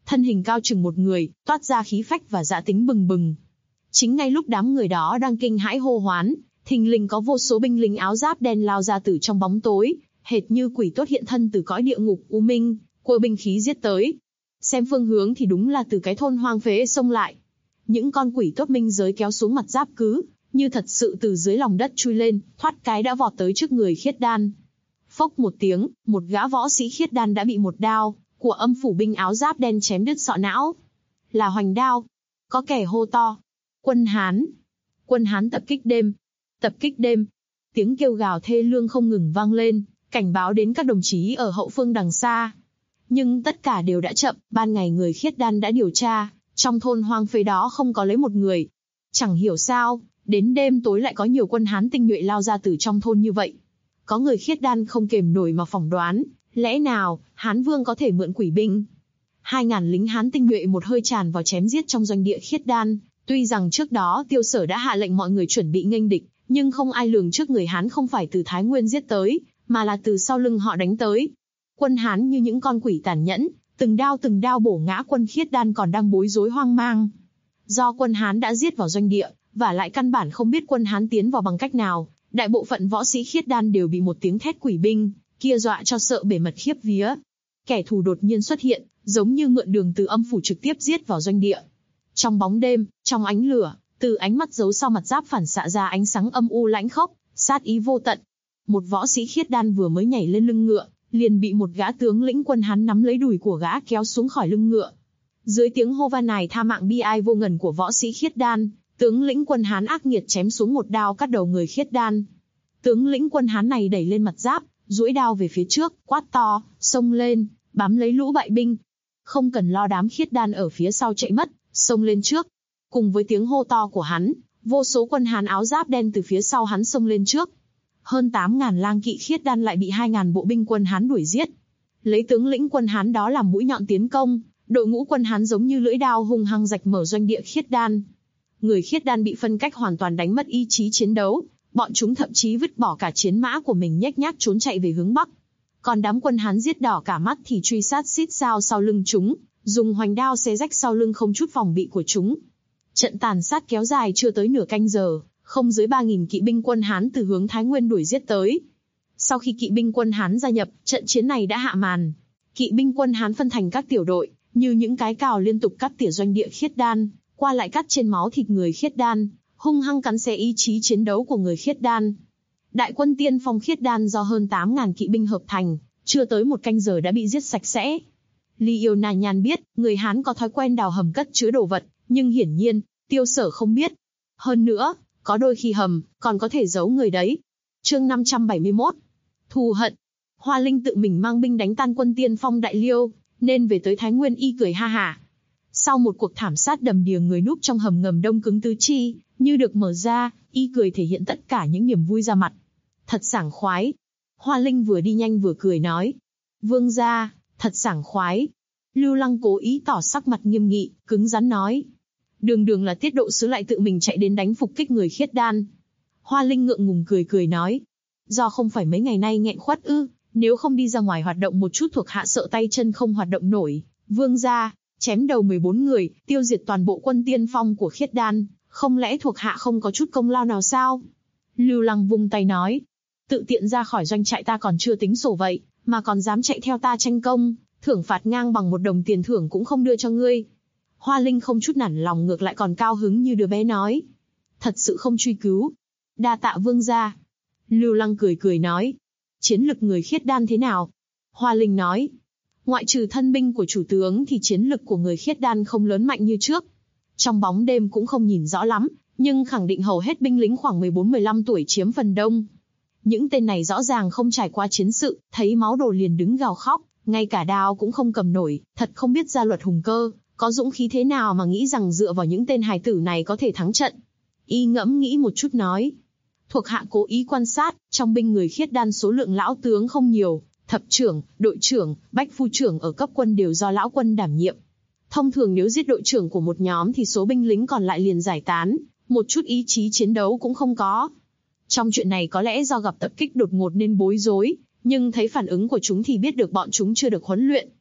thân hình cao chừng một người, toát ra khí phách và dã tính bừng bừng. Chính ngay lúc đám người đó đang kinh hãi hô hoán, thình lình có vô số binh lính áo giáp đen lao ra từ trong bóng tối, hệt như quỷ tốt hiện thân từ cõi địa ngục u minh, cua binh khí giết tới. Xem phương hướng thì đúng là từ cái thôn hoang phế xông lại. Những con quỷ tốt minh giới kéo xuống mặt giáp cứ, như thật sự từ dưới lòng đất chui lên, thoát cái đã vọt tới trước người Khiết Đan. Phốc một tiếng, một gã võ sĩ Khiết Đan đã bị một đao của âm phủ binh áo giáp đen chém đứt sọ não. Là hoành đao. Có kẻ hô to. Quân Hán. Quân Hán tập kích đêm. Tập kích đêm. Tiếng kêu gào thê lương không ngừng vang lên, cảnh báo đến các đồng chí ở hậu phương đằng xa. Nhưng tất cả đều đã chậm, ban ngày người Khiết Đan đã điều tra, trong thôn hoang phế đó không có lấy một người. Chẳng hiểu sao, đến đêm tối lại có nhiều quân Hán tinh nhuệ lao ra từ trong thôn như vậy. Có người Khiết Đan không kềm nổi mà phỏng đoán, lẽ nào Hán Vương có thể mượn quỷ binh? 2.000 lính Hán tinh nhuệ một hơi tràn vào chém giết trong doanh địa Khiết Đan. Tuy rằng trước đó Tiêu Sở đã hạ lệnh mọi người chuẩn bị nghênh địch, nhưng không ai lường trước người Hán không phải từ Thái Nguyên giết tới, mà là từ sau lưng họ đánh tới. Quân Hán như những con quỷ tàn nhẫn, từng đao bổ ngã quân Khiết Đan còn đang bối rối hoang mang. Do quân Hán đã giết vào doanh địa, và lại căn bản không biết quân Hán tiến vào bằng cách nào, đại bộ phận võ sĩ Khiết Đan đều bị một tiếng thét quỷ binh kia dọa cho sợ bể mật khiếp vía. Kẻ thù đột nhiên xuất hiện, giống như mượn đường từ âm phủ trực tiếp giết vào doanh địa. Trong bóng đêm, trong ánh lửa, từ ánh mắt giấu sau mặt giáp phản xạ ra ánh sáng âm u lãnh khốc, sát ý vô tận. Một võ sĩ Khiết Đan vừa mới nhảy lên lưng ngựa, liền bị một gã tướng lĩnh quân Hán nắm lấy đùi của gã kéo xuống khỏi lưng ngựa. Dưới tiếng hô van này tha mạng bi ai vô ngần của võ sĩ Khiết Đan, tướng lĩnh quân Hán ác nghiệt chém xuống một đao cắt đầu người Khiết Đan. Tướng lĩnh quân Hán này đẩy lên mặt giáp, duỗi đao về phía trước, quát to, xông lên, bám lấy lũ bại binh. Không cần lo đám Khiết Đan ở phía sau chạy mất, xông lên trước. Cùng với tiếng hô to của hắn, vô số quân Hán áo giáp đen từ phía sau hắn xông lên trước. Hơn 8.000 lang kỵ Khiết Đan lại bị 2.000 bộ binh quân Hán đuổi giết. Lấy tướng lĩnh quân Hán đó làm mũi nhọn tiến công, đội ngũ quân Hán giống như lưỡi đao hung hăng rạch mở doanh địa Khiết Đan. Người Khiết Đan bị phân cách hoàn toàn đánh mất ý chí chiến đấu, bọn chúng thậm chí vứt bỏ cả chiến mã của mình nhếch nhác trốn chạy về hướng bắc. Còn đám quân Hán giết đỏ cả mắt thì truy sát xít sao sau lưng chúng, dùng hoành đao xé rách sau lưng không chút phòng bị của chúng. Trận tàn sát kéo dài chưa tới nửa canh giờ, không dưới 3.000 kỵ binh quân Hán từ hướng Thái Nguyên đuổi giết tới. Sau khi kỵ binh quân Hán gia nhập, trận chiến này đã hạ màn. Kỵ binh quân Hán phân thành các tiểu đội, như những cái cào liên tục cắt tỉa doanh địa Khiết Đan, qua lại cắt trên máu thịt người Khiết Đan, hung hăng cắn xé ý chí chiến đấu của người Khiết Đan. Đại quân tiên phong Khiết Đan do hơn 8.000 kỵ binh hợp thành, chưa tới một canh giờ đã bị giết sạch sẽ. Ly Yêu Na Nhan biết, người Hán có thói quen đào hầm cất chứa đồ vật, nhưng hiển nhiên, Tiêu Sở không biết. Hơn nữa, có đôi khi hầm, còn có thể giấu người đấy. Chương 571. Thù hận. Hoa Linh tự mình mang binh đánh tan quân tiên phong Đại Liêu, nên về tới Thái Nguyên y cười ha hả. Sau một cuộc thảm sát đầm đìa người núp trong hầm ngầm đông cứng tứ chi, như được mở ra, y cười thể hiện tất cả những niềm vui ra mặt. Thật sảng khoái. Hoa Linh vừa đi nhanh vừa cười nói. Vương gia, thật sảng khoái. Lưu Lăng cố ý tỏ sắc mặt nghiêm nghị, cứng rắn nói. Đường là Tiết Độ sứ lại tự mình chạy đến đánh phục kích người Khiết Đan. Hoa Linh ngượng ngùng cười nói. Do không phải mấy ngày nay nghẹn khuất ư, nếu không đi ra ngoài hoạt động một chút thuộc hạ sợ tay chân không hoạt động nổi. Vương gia, chém đầu 14 người, tiêu diệt toàn bộ quân tiên phong của Khiết Đan, không lẽ thuộc hạ không có chút công lao nào sao? Lưu Lăng vung tay nói. Tự tiện ra khỏi doanh trại ta còn chưa tính sổ vậy, mà còn dám chạy theo ta tranh công, thưởng phạt ngang bằng 1 đồng tiền thưởng cũng không đưa cho ngươi. Hoa Linh không chút nản lòng, ngược lại còn cao hứng như đứa bé nói. Thật sự không truy cứu. Đa tạ vương gia. Lưu Lăng cười nói. Chiến lực người Khiết Đan thế nào? Hoa Linh nói. Ngoại trừ thân binh của chủ tướng thì chiến lực của người Khiết Đan không lớn mạnh như trước. Trong bóng đêm cũng không nhìn rõ lắm, nhưng khẳng định hầu hết binh lính khoảng 14-15 tuổi chiếm phần đông. Những tên này rõ ràng không trải qua chiến sự, thấy máu đổ liền đứng gào khóc, ngay cả đao cũng không cầm nổi, thật không biết gia luật hùng cơ, có dũng khí thế nào mà nghĩ rằng dựa vào những tên hài tử này có thể thắng trận. Y ngẫm nghĩ một chút nói. Thuộc hạ cố ý quan sát, trong binh người Khiết Đan số lượng lão tướng không nhiều, thập trưởng, đội trưởng, bách phu trưởng ở cấp quân đều do lão quân đảm nhiệm. Thông thường nếu giết đội trưởng của một nhóm thì số binh lính còn lại liền giải tán, một chút ý chí chiến đấu cũng không có. Trong chuyện này có lẽ do gặp tập kích đột ngột nên bối rối, nhưng thấy phản ứng của chúng thì biết được bọn chúng chưa được huấn luyện.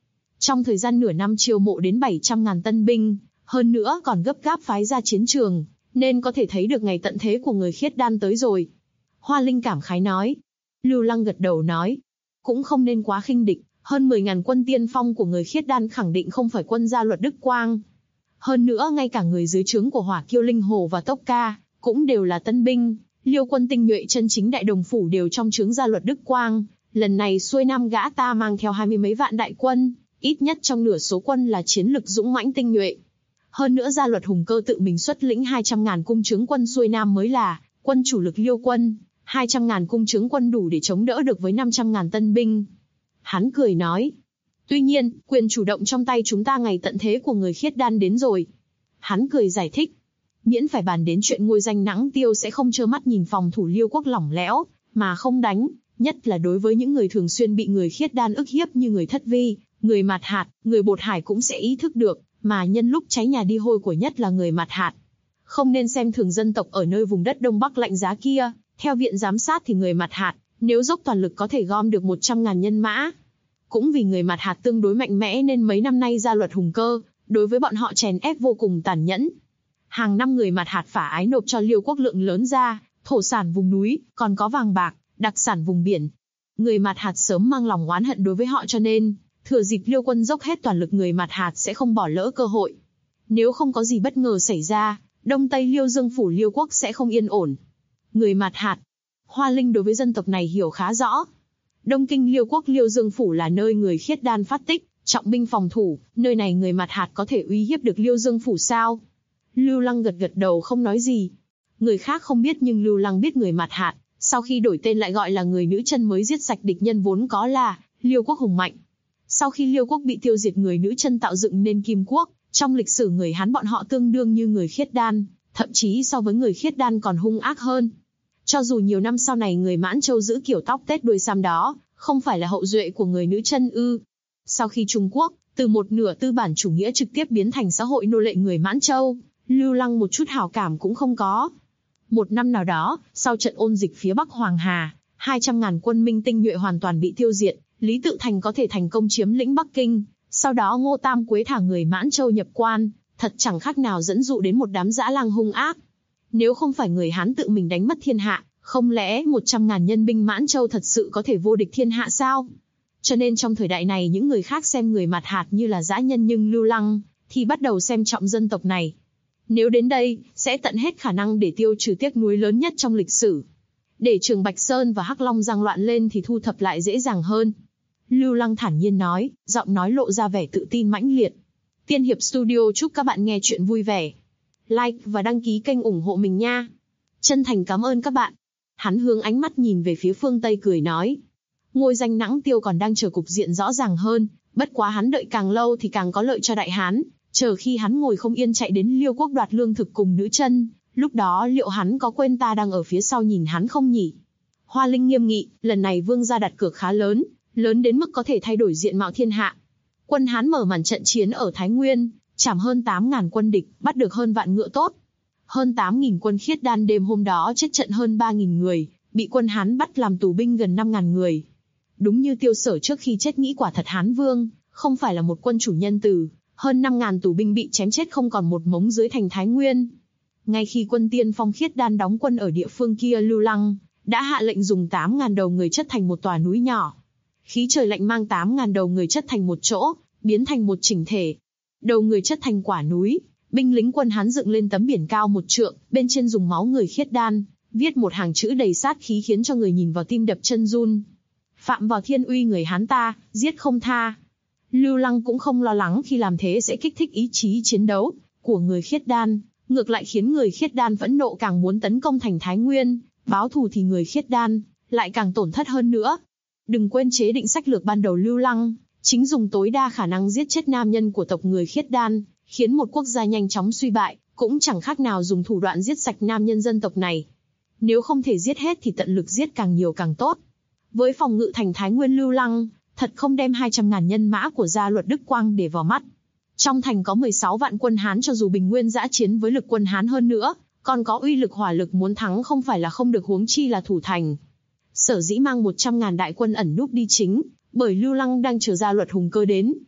Trong thời gian nửa năm chiêu mộ đến 700.000 tân binh, hơn nữa còn gấp gáp phái ra chiến trường, nên có thể thấy được ngày tận thế của người khiết đan tới rồi. Hoa Linh cảm khái nói. Lưu Lăng gật đầu nói. Cũng không nên quá khinh địch, hơn 10.000 quân tiên phong của người khiết đan khẳng định không phải quân gia Luật Đức Quang. Hơn nữa ngay cả người dưới trướng của Hỏa Kiêu Linh Hồ và Tốc Ca, cũng đều là tân binh, Liêu quân tinh nhuệ chân chính đại đồng phủ đều trong trướng gia Luật Đức Quang. Lần này xuôi nam gã ta mang theo 20 mấy vạn đại quân, ít nhất trong nửa số quân là chiến lực dũng mãnh tinh nhuệ. Hơn nữa gia Luật Hùng Cơ tự mình xuất lĩnh 200.000 cung trướng quân xuôi nam mới là quân chủ lực Liêu quân, 200.000 cung trướng quân đủ để chống đỡ được với 500.000 tân binh. Hắn cười nói. Tuy nhiên, quyền chủ động trong tay chúng ta ngày tận thế của người khiết đan đến rồi. Hắn cười giải thích. Miễn phải bàn đến chuyện ngôi danh Nãng Tiêu sẽ không trơ mắt nhìn phòng thủ Liêu quốc lỏng lẽo, mà không đánh, nhất là đối với những người thường xuyên bị người khiết đan ức hiếp như người Thất Vi, người Mạt Hạt, người Bột Hải cũng sẽ ý thức được, mà nhân lúc cháy nhà đi hôi của nhất là người Mạt Hạt. Không nên xem thường dân tộc ở nơi vùng đất Đông Bắc lạnh giá kia, theo viện giám sát thì người Mạt Hạt, nếu dốc toàn lực có thể gom được 100.000 nhân mã. Cũng vì người Mạt Hạt tương đối mạnh mẽ nên mấy năm nay gia Luật Hùng Cơ, đối với bọn họ chèn ép vô cùng tàn nhẫn. Hàng năm người Mạt Hạt phả ái nộp cho Liêu quốc lượng lớn ra, thổ sản vùng núi, còn có vàng bạc, đặc sản vùng biển. Người Mạt Hạt sớm mang lòng oán hận đối với họ cho nên, thừa dịp Liêu quân dốc hết toàn lực người Mạt Hạt sẽ không bỏ lỡ cơ hội. Nếu không có gì bất ngờ xảy ra, Đông Tây Liêu Dương phủ Liêu quốc sẽ không yên ổn. Người Mạt Hạt. Hoa Linh đối với dân tộc này hiểu khá rõ. Đông Kinh Liêu quốc Liêu Dương phủ là nơi người khiết đan phát tích, trọng binh phòng thủ, nơi này người Mạt Hạt có thể uy hiếp được Liêu Dương phủ sao? Lưu Lăng gật gật đầu không nói gì. Người khác không biết nhưng Lưu Lăng biết người Mạt Hạt, sau khi đổi tên lại gọi là người nữ chân mới giết sạch địch nhân vốn có là Liêu quốc hùng mạnh. Sau khi Liêu quốc bị tiêu diệt người nữ chân tạo dựng nên Kim quốc, trong lịch sử người Hán bọn họ tương đương như người khiết đan, thậm chí so với người khiết đan còn hung ác hơn. Cho dù nhiều năm sau này người Mãn Châu giữ kiểu tóc tết đuôi sam đó, không phải là hậu duệ của người nữ chân ư? Sau khi Trung Quốc, từ một nửa tư bản chủ nghĩa trực tiếp biến thành xã hội nô lệ người Mãn Châu, Lưu Lăng một chút hảo cảm cũng không có. Một năm nào đó, sau trận ôn dịch phía Bắc Hoàng Hà, 200.000 quân Minh tinh nhuệ hoàn toàn bị tiêu diệt, Lý Tự Thành có thể thành công chiếm lĩnh Bắc Kinh. Sau đó Ngô Tam Quế thả người Mãn Châu nhập quan, thật chẳng khác nào dẫn dụ đến một đám dã lang hung ác. Nếu không phải người Hán tự mình đánh mất thiên hạ, không lẽ 100.000 nhân binh Mãn Châu thật sự có thể vô địch thiên hạ sao? Cho nên trong thời đại này những người khác xem người Mạt Hạt như là dã nhân nhưng Lưu Lăng thì bắt đầu xem trọng dân tộc này. Nếu đến đây, sẽ tận hết khả năng để tiêu trừ tiếc nuối lớn nhất trong lịch sử. Để Trường Bạch Sơn và Hắc Long Giang loạn lên thì thu thập lại dễ dàng hơn. Lưu Lăng thản nhiên nói, giọng nói lộ ra vẻ tự tin mãnh liệt. Tiên Hiệp Studio chúc các bạn nghe chuyện vui vẻ. Like và đăng ký kênh ủng hộ mình nha. Chân thành cảm ơn các bạn. Hắn hướng ánh mắt nhìn về phía phương Tây cười nói. Ngôi danh Nãng Tiêu còn đang chờ cục diện rõ ràng hơn, bất quá hắn đợi càng lâu thì càng có lợi cho Đại Hán. Chờ khi hắn ngồi không yên chạy đến Liêu quốc đoạt lương thực cùng nữ chân, lúc đó liệu hắn có quên ta đang ở phía sau nhìn hắn không nhỉ? Hoa Linh nghiêm nghị, lần này vương gia đặt cược khá lớn, lớn đến mức có thể thay đổi diện mạo thiên hạ. Quân Hán mở màn trận chiến ở Thái Nguyên, chảm hơn 8.000 quân địch, bắt được hơn vạn ngựa tốt. Hơn 8.000 quân khiết đan đêm hôm đó chết trận hơn 3.000 người, bị quân Hán bắt làm tù binh gần 5.000 người. Đúng như Tiêu Sở trước khi chết nghĩ quả thật Hán Vương, không phải là một quân chủ nhân từ, hơn 5.000 tù binh bị chém chết không còn một mống dưới thành Thái Nguyên. Ngay khi quân tiên phong khiết đan đóng quân ở địa phương kia Lưu Lăng, đã hạ lệnh dùng 8.000 đầu người chất thành một tòa núi nhỏ. Khí trời lạnh mang 8.000 đầu người chất thành một chỗ, biến thành một chỉnh thể. Đầu người chất thành quả núi, binh lính quân Hán dựng lên tấm biển cao 1 trượng, bên trên dùng máu người khiết đan, viết một hàng chữ đầy sát khí khiến cho người nhìn vào tim đập chân run. Phạm vào thiên uy người Hán ta, giết không tha. Lưu Lăng cũng không lo lắng khi làm thế sẽ kích thích ý chí chiến đấu của người khiết đan, ngược lại khiến người khiết đan phẫn nộ càng muốn tấn công thành Thái Nguyên, báo thù thì người khiết đan lại càng tổn thất hơn nữa. Đừng quên chế định sách lược ban đầu Lưu Lăng, chính dùng tối đa khả năng giết chết nam nhân của tộc người khiết đan, khiến một quốc gia nhanh chóng suy bại, cũng chẳng khác nào dùng thủ đoạn giết sạch nam nhân dân tộc này. Nếu không thể giết hết thì tận lực giết càng nhiều càng tốt. Với phòng ngự thành Thái Nguyên Lưu Lăng, thật không đem 200.000 nhân mã của gia Luật Đức Quang để vào mắt. Trong thành có 16 vạn quân Hán cho dù bình nguyên dã chiến với lực quân Hán hơn nữa, còn có uy lực hỏa lực muốn thắng không phải là không được huống chi là thủ thành. Sở dĩ mang 100.000 đại quân ẩn núp đi chính, bởi Lưu Lăng đang chờ gia Luật Hùng Cơ đến.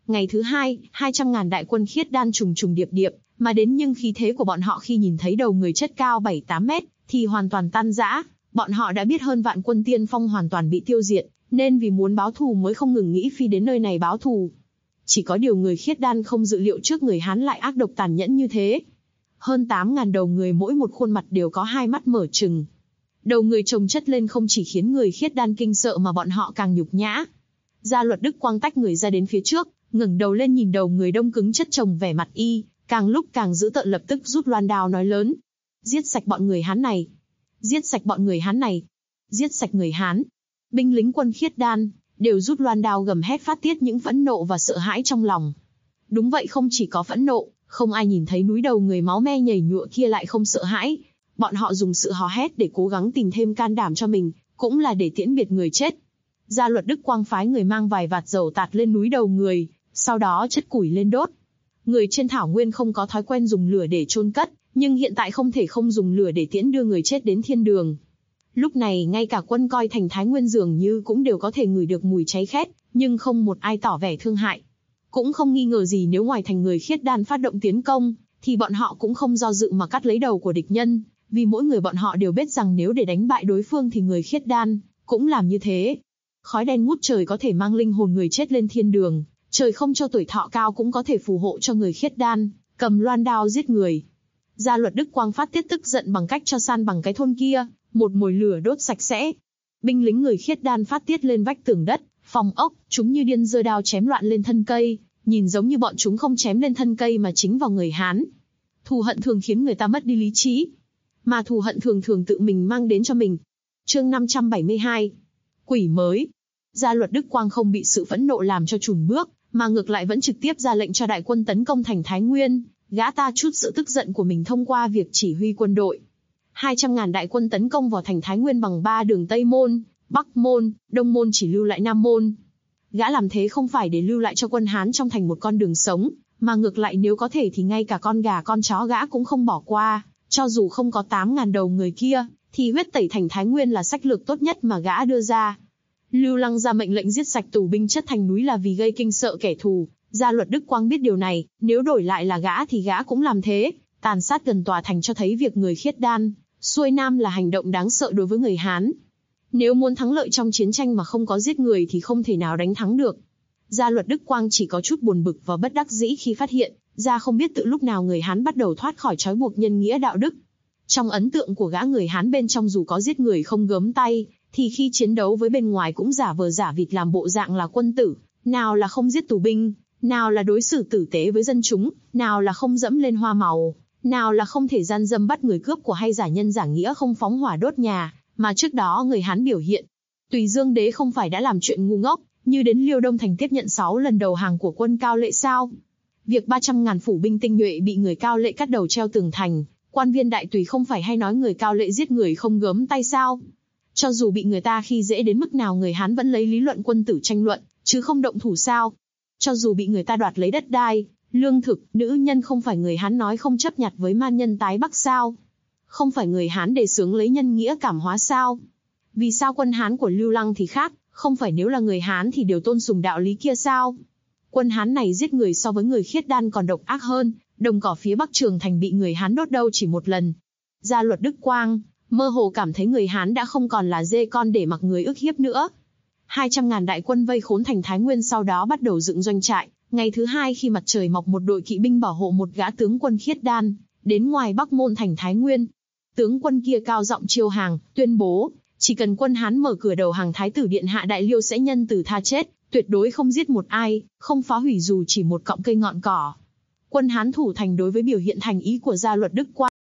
Ngày thứ hai, 200.000 đại quân khiết đan trùng trùng điệp điệp, mà đến nhưng khí thế của bọn họ khi nhìn thấy đầu người chất cao 7-8 mét, thì hoàn toàn tan rã. Bọn họ đã biết hơn vạn quân tiên phong hoàn toàn bị tiêu diệt, nên vì muốn báo thù mới không ngừng nghĩ phi đến nơi này báo thù. Chỉ có điều người khiết đan không dự liệu trước người Hán lại ác độc tàn nhẫn như thế. Hơn 8.000 đầu người mỗi một khuôn mặt đều có hai mắt mở trừng. Đầu người chồng chất lên không chỉ khiến người khiết đan kinh sợ mà bọn họ càng nhục nhã. Gia Luật Đức Quang tách người ra đến phía trước, ngẩng đầu lên nhìn đầu người đông cứng chất chồng vẻ mặt y, càng lúc càng dữ tợn, lập tức rút loan đao nói lớn. Giết sạch bọn người Hán này! Giết sạch bọn người Hán này! Giết sạch người Hán! Binh lính quân khiết đan đều rút loan đao gầm hét phát tiết những phẫn nộ và sợ hãi trong lòng. Đúng vậy, không chỉ có phẫn nộ, không ai nhìn thấy núi đầu người máu me nhảy nhụa kia lại không sợ hãi. Bọn họ dùng sự hò hét để cố gắng tìm thêm can đảm cho mình, cũng là để tiễn biệt người chết. Gia Luật Đức Quang phái người mang vài vạt dầu tạt lên núi đầu người, sau đó chất củi lên đốt. Người trên thảo nguyên không có thói quen dùng lửa để chôn cất, nhưng hiện tại không thể không dùng lửa để tiễn đưa người chết đến thiên đường. Lúc này ngay cả quân coi thành Thái Nguyên dường như cũng đều có thể ngửi được mùi cháy khét, nhưng không một ai tỏ vẻ thương hại. Cũng không nghi ngờ gì nếu ngoài thành người khiết đan phát động tiến công, thì bọn họ cũng không do dự mà cắt lấy đầu của địch nhân, vì mỗi người bọn họ đều biết rằng nếu để đánh bại đối phương thì người khiết đan cũng làm như thế. Khói đen ngút trời có thể mang linh hồn người chết lên thiên đường, trời không cho tuổi thọ cao cũng có thể phù hộ cho người khiết đan cầm loan đao giết người. Gia Luật Đức Quang phát tiết tức giận bằng cách cho san bằng cái thôn kia, một mồi lửa đốt sạch sẽ. Binh lính người khiết đan phát tiết lên vách tường đất, phòng ốc, chúng như điên giơ đao chém loạn lên thân cây, nhìn giống như bọn chúng không chém lên thân cây mà chính vào người Hán. Thù hận thường khiến người ta mất đi lý trí, mà thù hận thường thường tự mình mang đến cho mình. Chương 572. Quỷ mới. Gia Luật Đức Quang không bị sự phẫn nộ làm cho chùn bước, mà ngược lại vẫn trực tiếp ra lệnh cho đại quân tấn công thành Thái Nguyên. Gã ta trút sự tức giận của mình thông qua việc chỉ huy quân đội. 200.000 đại quân tấn công vào thành Thái Nguyên bằng 3 đường Tây Môn, Bắc Môn, Đông Môn, chỉ lưu lại Nam Môn. Gã làm thế không phải để lưu lại cho quân Hán trong thành một con đường sống, mà ngược lại nếu có thể thì ngay cả con gà con chó gã cũng không bỏ qua. Cho dù không có 8.000 đầu người kia, thì huyết tẩy thành Thái Nguyên là sách lược tốt nhất mà gã đưa ra. Lưu Lăng ra mệnh lệnh giết sạch tù binh chất thành núi là vì gây kinh sợ kẻ thù. Gia Luật Đức Quang biết điều này, nếu đổi lại là gã thì gã cũng làm thế, tàn sát gần tòa thành cho thấy việc người khiết đan xuôi nam là hành động đáng sợ đối với người Hán. Nếu muốn thắng lợi trong chiến tranh mà không có giết người thì không thể nào đánh thắng được. Gia Luật Đức Quang chỉ có chút buồn bực và bất đắc dĩ khi phát hiện ra không biết từ lúc nào người Hán bắt đầu thoát khỏi trói buộc nhân nghĩa đạo đức. Trong ấn tượng của gã, người Hán bên trong dù có giết người không gớm tay, thì khi chiến đấu với bên ngoài cũng giả vờ giả vịt làm bộ dạng là quân tử, nào là không giết tù binh, nào là đối xử tử tế với dân chúng, nào là không dẫm lên hoa màu, nào là không thể gian dâm bắt người cướp của hay giả nhân giả nghĩa không phóng hỏa đốt nhà, mà trước đó người Hán biểu hiện. Tùy Dương Đế không phải đã làm chuyện ngu ngốc, như đến Liêu Đông Thành tiếp nhận 6 lần đầu hàng của quân Cao Lệ sao? Việc 300.000 phủ binh tinh nhuệ bị người Cao Lệ cắt đầu treo tường thành, quan viên đại tùy không phải hay nói người Cao Lệ giết người không gớm tay sao? Cho dù bị người ta khi dễ đến mức nào người Hán vẫn lấy lý luận quân tử tranh luận, chứ không động thủ sao? Cho dù bị người ta đoạt lấy đất đai, lương thực, nữ nhân không phải người Hán nói không chấp nhặt với man nhân tái Bắc sao? Không phải người Hán đề xướng lấy nhân nghĩa cảm hóa sao? Vì sao quân Hán của Lưu Lăng thì khác, không phải nếu là người Hán thì đều tôn sùng đạo lý kia sao? Quân Hán này giết người so với người khiết đan còn độc ác hơn, đồng cỏ phía Bắc Trường Thành bị người Hán đốt đâu chỉ một lần. Gia Luật Đức Quang mơ hồ cảm thấy người Hán đã không còn là dê con để mặc người ức hiếp nữa. 200.000 đại quân vây khốn thành Thái Nguyên, sau đó bắt đầu dựng doanh trại. Ngày thứ hai khi mặt trời mọc, một đội kỵ binh bảo hộ một gã tướng quân khiết đan đến ngoài Bắc Môn thành Thái Nguyên. Tướng quân kia cao giọng chiêu hàng, tuyên bố chỉ cần quân Hán mở cửa đầu hàng, Thái tử điện hạ Đại Liêu sẽ nhân từ tha chết, tuyệt đối không giết một ai, không phá hủy dù chỉ một cọng cây ngọn cỏ. Quân Hán thủ thành đối với biểu hiện thành ý của Gia Luật Đức Quang.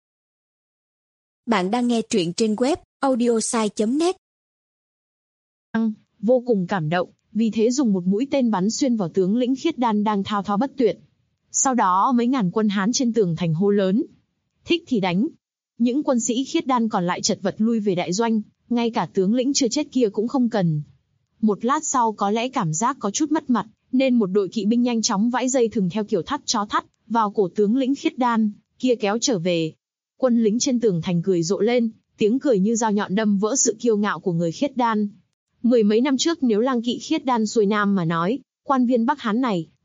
Bạn đang nghe truyện trên web audiosai.net. Vô cùng cảm động, vì thế dùng một mũi tên bắn xuyên vào tướng lĩnh khiết đan đang thao thao bất tuyệt. Sau đó mấy ngàn quân Hán trên tường thành hô lớn: thích thì đánh. Những quân sĩ khiết đan còn lại chật vật lui về đại doanh, ngay cả tướng lĩnh chưa chết kia cũng không cần. Một lát sau có lẽ cảm giác có chút mất mặt, nên một đội kỵ binh nhanh chóng vãi dây thừng theo kiểu thắt chó thắt vào cổ tướng lĩnh khiết đan kia kéo trở về. Quân lính trên tường thành cười rộ lên, tiếng cười như dao nhọn đâm vỡ sự kiêu ngạo của người khiết đan. 10 mấy năm trước nếu lang kỵ khiết đan xuôi nam mà nói, quan viên Bắc Hán này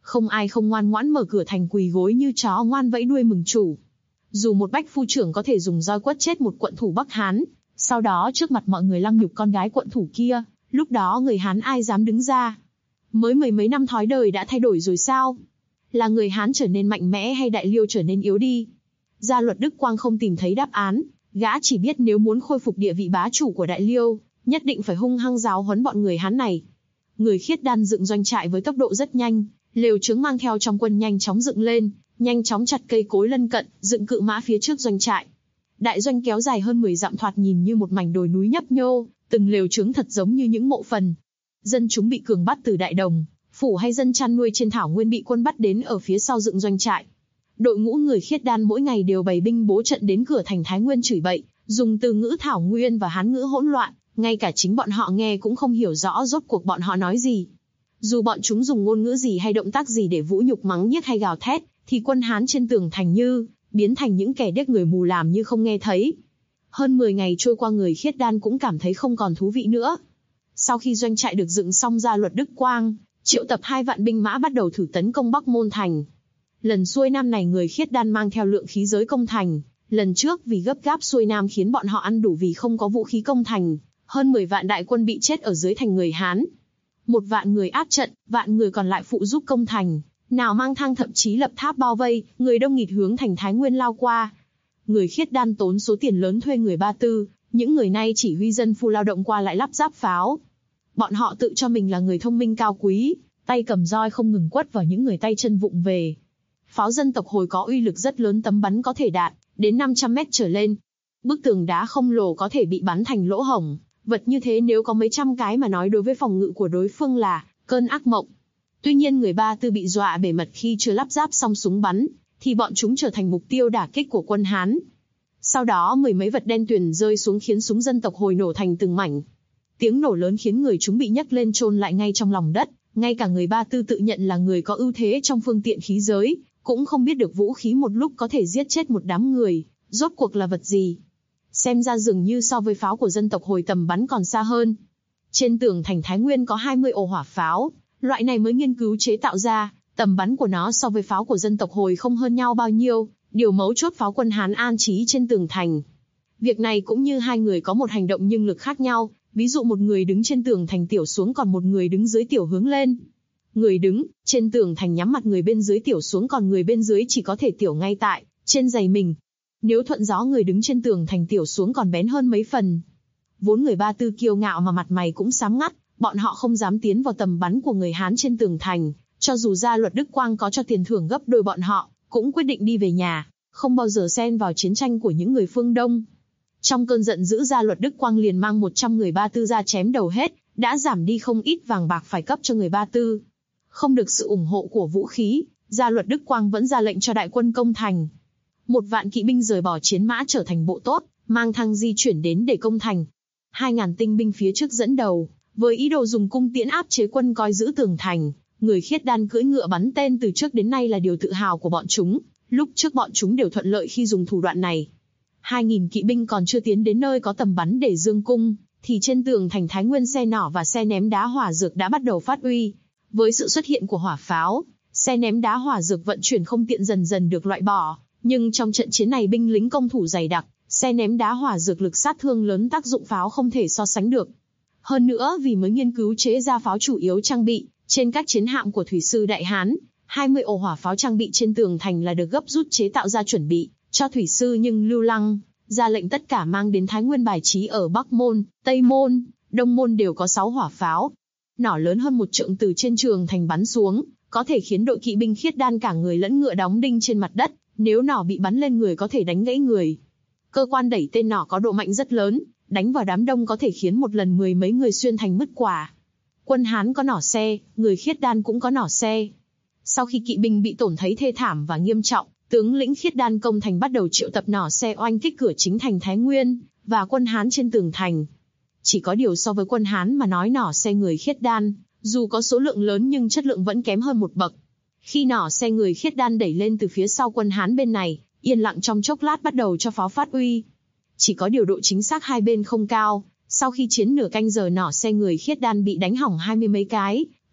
Không ai không ngoan ngoãn mở cửa thành quỳ gối như chó ngoan vẫy đuôi mừng chủ. Dù một bách phu trưởng có thể dùng roi quất chết một quận thủ Bắc Hán, sau đó trước mặt mọi người lăng nhục con gái quận thủ kia, lúc đó người Hán ai dám đứng ra? Mới mười mấy năm thói đời đã thay đổi rồi sao? Là người Hán trở nên mạnh mẽ hay Đại Liêu trở nên yếu đi? Gia Luật Đức Quang không tìm thấy đáp án, gã chỉ biết nếu muốn khôi phục địa vị bá chủ của Đại Liêu, nhất định phải hung hăng giáo huấn bọn người Hán này. Người Khiết Đan dựng doanh trại với tốc độ rất nhanh, lều trướng mang theo trong quân nhanh chóng dựng lên, nhanh chóng chặt cây cối lân cận, dựng cự mã phía trước doanh trại. Đại doanh kéo dài hơn 10 dặm, thoạt nhìn như một mảnh đồi núi nhấp nhô, từng lều trướng thật giống như những mộ phần. Dân chúng bị cường bắt từ đại đồng, phủ hay dân chăn nuôi trên thảo nguyên bị quân bắt đến ở phía sau dựng doanh trại. Đội ngũ người Khiết Đan mỗi ngày đều bày binh bố trận đến cửa thành Thái Nguyên chửi bậy, dùng từ ngữ thảo nguyên và Hán ngữ hỗn loạn, ngay cả chính bọn họ nghe cũng không hiểu rõ rốt cuộc bọn họ nói gì. Dù bọn chúng dùng ngôn ngữ gì hay động tác gì để vũ nhục mắng nhiếc hay gào thét, thì quân Hán trên tường thành như biến thành những kẻ điếc người mù làm như không nghe thấy. Hơn 10 ngày trôi qua, người Khiết Đan cũng cảm thấy không còn thú vị nữa. Sau khi doanh trại được dựng xong, Gia Luật Đức Quang triệu tập 2 vạn binh mã bắt đầu thử tấn công Bắc Môn thành. Lần xuôi nam này người Khiết Đan mang theo lượng khí giới công thành. Lần trước vì gấp gáp xuôi nam khiến bọn họ ăn đủ vì không có vũ khí công thành, hơn 10 vạn đại quân bị chết ở dưới thành người Hán. 1 vạn người áp trận, vạn người còn lại phụ giúp công thành. Nào mang thang thậm chí lập tháp bao vây, người đông nghịt hướng thành Thái Nguyên lao qua. Người Khiết Đan tốn số tiền lớn thuê người Ba Tư, những người này chỉ huy dân phu lao động qua lại lắp ráp pháo. Bọn họ tự cho mình là người thông minh cao quý, tay cầm roi không ngừng quất vào những người tay chân vụng về. Pháo dân tộc Hồi có uy lực rất lớn, tấm bắn có thể đạt đến 500 mét trở lên. Bức tường đá không lồ có thể bị bắn thành lỗ hổng. Vật như thế nếu có mấy trăm cái mà nói đối với phòng ngự của đối phương là cơn ác mộng. Tuy nhiên người Ba Tư bị dọa bể mật khi chưa lắp ráp xong súng bắn, thì bọn chúng trở thành mục tiêu đả kích của quân Hán. Sau đó 10 mấy vật đen tuyền rơi xuống khiến súng dân tộc Hồi nổ thành từng mảnh. Tiếng nổ lớn khiến người chúng bị nhấc lên chôn lại ngay trong lòng đất. Ngay cả người Ba Tư tự nhận là người có ưu thế trong phương tiện khí giới, cũng không biết được vũ khí một lúc có thể giết chết một đám người, rốt cuộc là vật gì. Xem ra dường như so với pháo của dân tộc Hồi tầm bắn còn xa hơn. Trên tường thành Thái Nguyên có 20 ổ hỏa pháo, loại này mới nghiên cứu chế tạo ra, tầm bắn của nó so với pháo của dân tộc Hồi không hơn nhau bao nhiêu, điều mấu chốt pháo quân Hán an trí trên tường thành. Việc này cũng như 2 người có một hành động nhưng lực khác nhau, ví dụ một người đứng trên tường thành tiểu xuống còn một người đứng dưới tiểu hướng lên. Người đứng trên tường thành nhắm mặt người bên dưới tiểu xuống, còn người bên dưới chỉ có thể tiểu ngay tại trên giày mình. Nếu thuận gió người đứng trên tường thành tiểu xuống còn bén hơn mấy phần. Vốn người Ba Tư kiêu ngạo mà mặt mày cũng xám ngắt, bọn họ không dám tiến vào tầm bắn của người Hán trên tường thành, cho dù Gia Luật Đức Quang có cho tiền thưởng gấp đôi bọn họ, cũng quyết định đi về nhà, không bao giờ xen vào chiến tranh của những người phương Đông. Trong cơn giận dữ, Gia Luật Đức Quang liền mang 100 người Ba Tư ra chém đầu hết, đã giảm đi không ít vàng bạc phải cấp cho người Ba Tư. Không được sự ủng hộ của vũ khí, Gia Luật Đức Quang vẫn ra lệnh cho đại quân công thành. 1 vạn kỵ binh rời bỏ chiến mã trở thành bộ tốt, mang thang di chuyển đến để công thành. 2.000 tinh binh phía trước dẫn đầu, với ý đồ dùng cung tiễn áp chế quân coi giữ tường thành. Người Khiết Đan cưỡi ngựa bắn tên từ trước đến nay là điều tự hào của bọn chúng, lúc trước bọn chúng đều thuận lợi khi dùng thủ đoạn này. 2.000 kỵ binh còn chưa tiến đến nơi có tầm bắn để dương cung, thì trên tường thành Thái Nguyên xe nỏ và xe ném đá hỏa dược đã bắt đầu phát uy. Với sự xuất hiện của hỏa pháo, xe ném đá hỏa dược vận chuyển không tiện dần dần được loại bỏ, nhưng trong trận chiến này binh lính công thủ dày đặc, xe ném đá hỏa dược lực sát thương lớn, tác dụng pháo không thể so sánh được. Hơn nữa vì mới nghiên cứu chế ra pháo chủ yếu trang bị trên các chiến hạm của thủy sư Đại Hán, 20 ổ hỏa pháo trang bị trên tường thành là được gấp rút chế tạo ra chuẩn bị cho thủy sư, nhưng Lưu Lăng ra lệnh tất cả mang đến Thái Nguyên bài trí ở Bắc Môn, Tây Môn, Đông Môn đều có 6 hỏa pháo. Nỏ lớn hơn 1 trượng từ trên trường thành bắn xuống, có thể khiến đội kỵ binh Khiết Đan cả người lẫn ngựa đóng đinh trên mặt đất, nếu nỏ bị bắn lên người có thể đánh gãy người. Cơ quan đẩy tên nỏ có độ mạnh rất lớn, đánh vào đám đông có thể khiến một lần 10 mấy người xuyên thành mứt quả. Quân Hán có nỏ xe, người Khiết Đan cũng có nỏ xe. Sau khi kỵ binh bị tổn thấy thê thảm và nghiêm trọng, tướng lĩnh Khiết Đan công thành bắt đầu triệu tập nỏ xe oanh kích cửa chính thành Thái Nguyên và quân Hán trên tường thành. Chỉ có điều so với quân Hán mà nói, nỏ xe người Khiết Đan, dù có số lượng lớn nhưng chất lượng vẫn kém hơn một bậc. Khi nỏ xe người Khiết Đan đẩy lên từ phía sau quân Hán bên này, yên lặng trong chốc lát bắt đầu cho pháo phát uy. Chỉ có điều độ chính xác hai bên không cao, sau khi chiến nửa canh giờ nỏ xe người Khiết Đan bị đánh hỏng 20 mấy cái,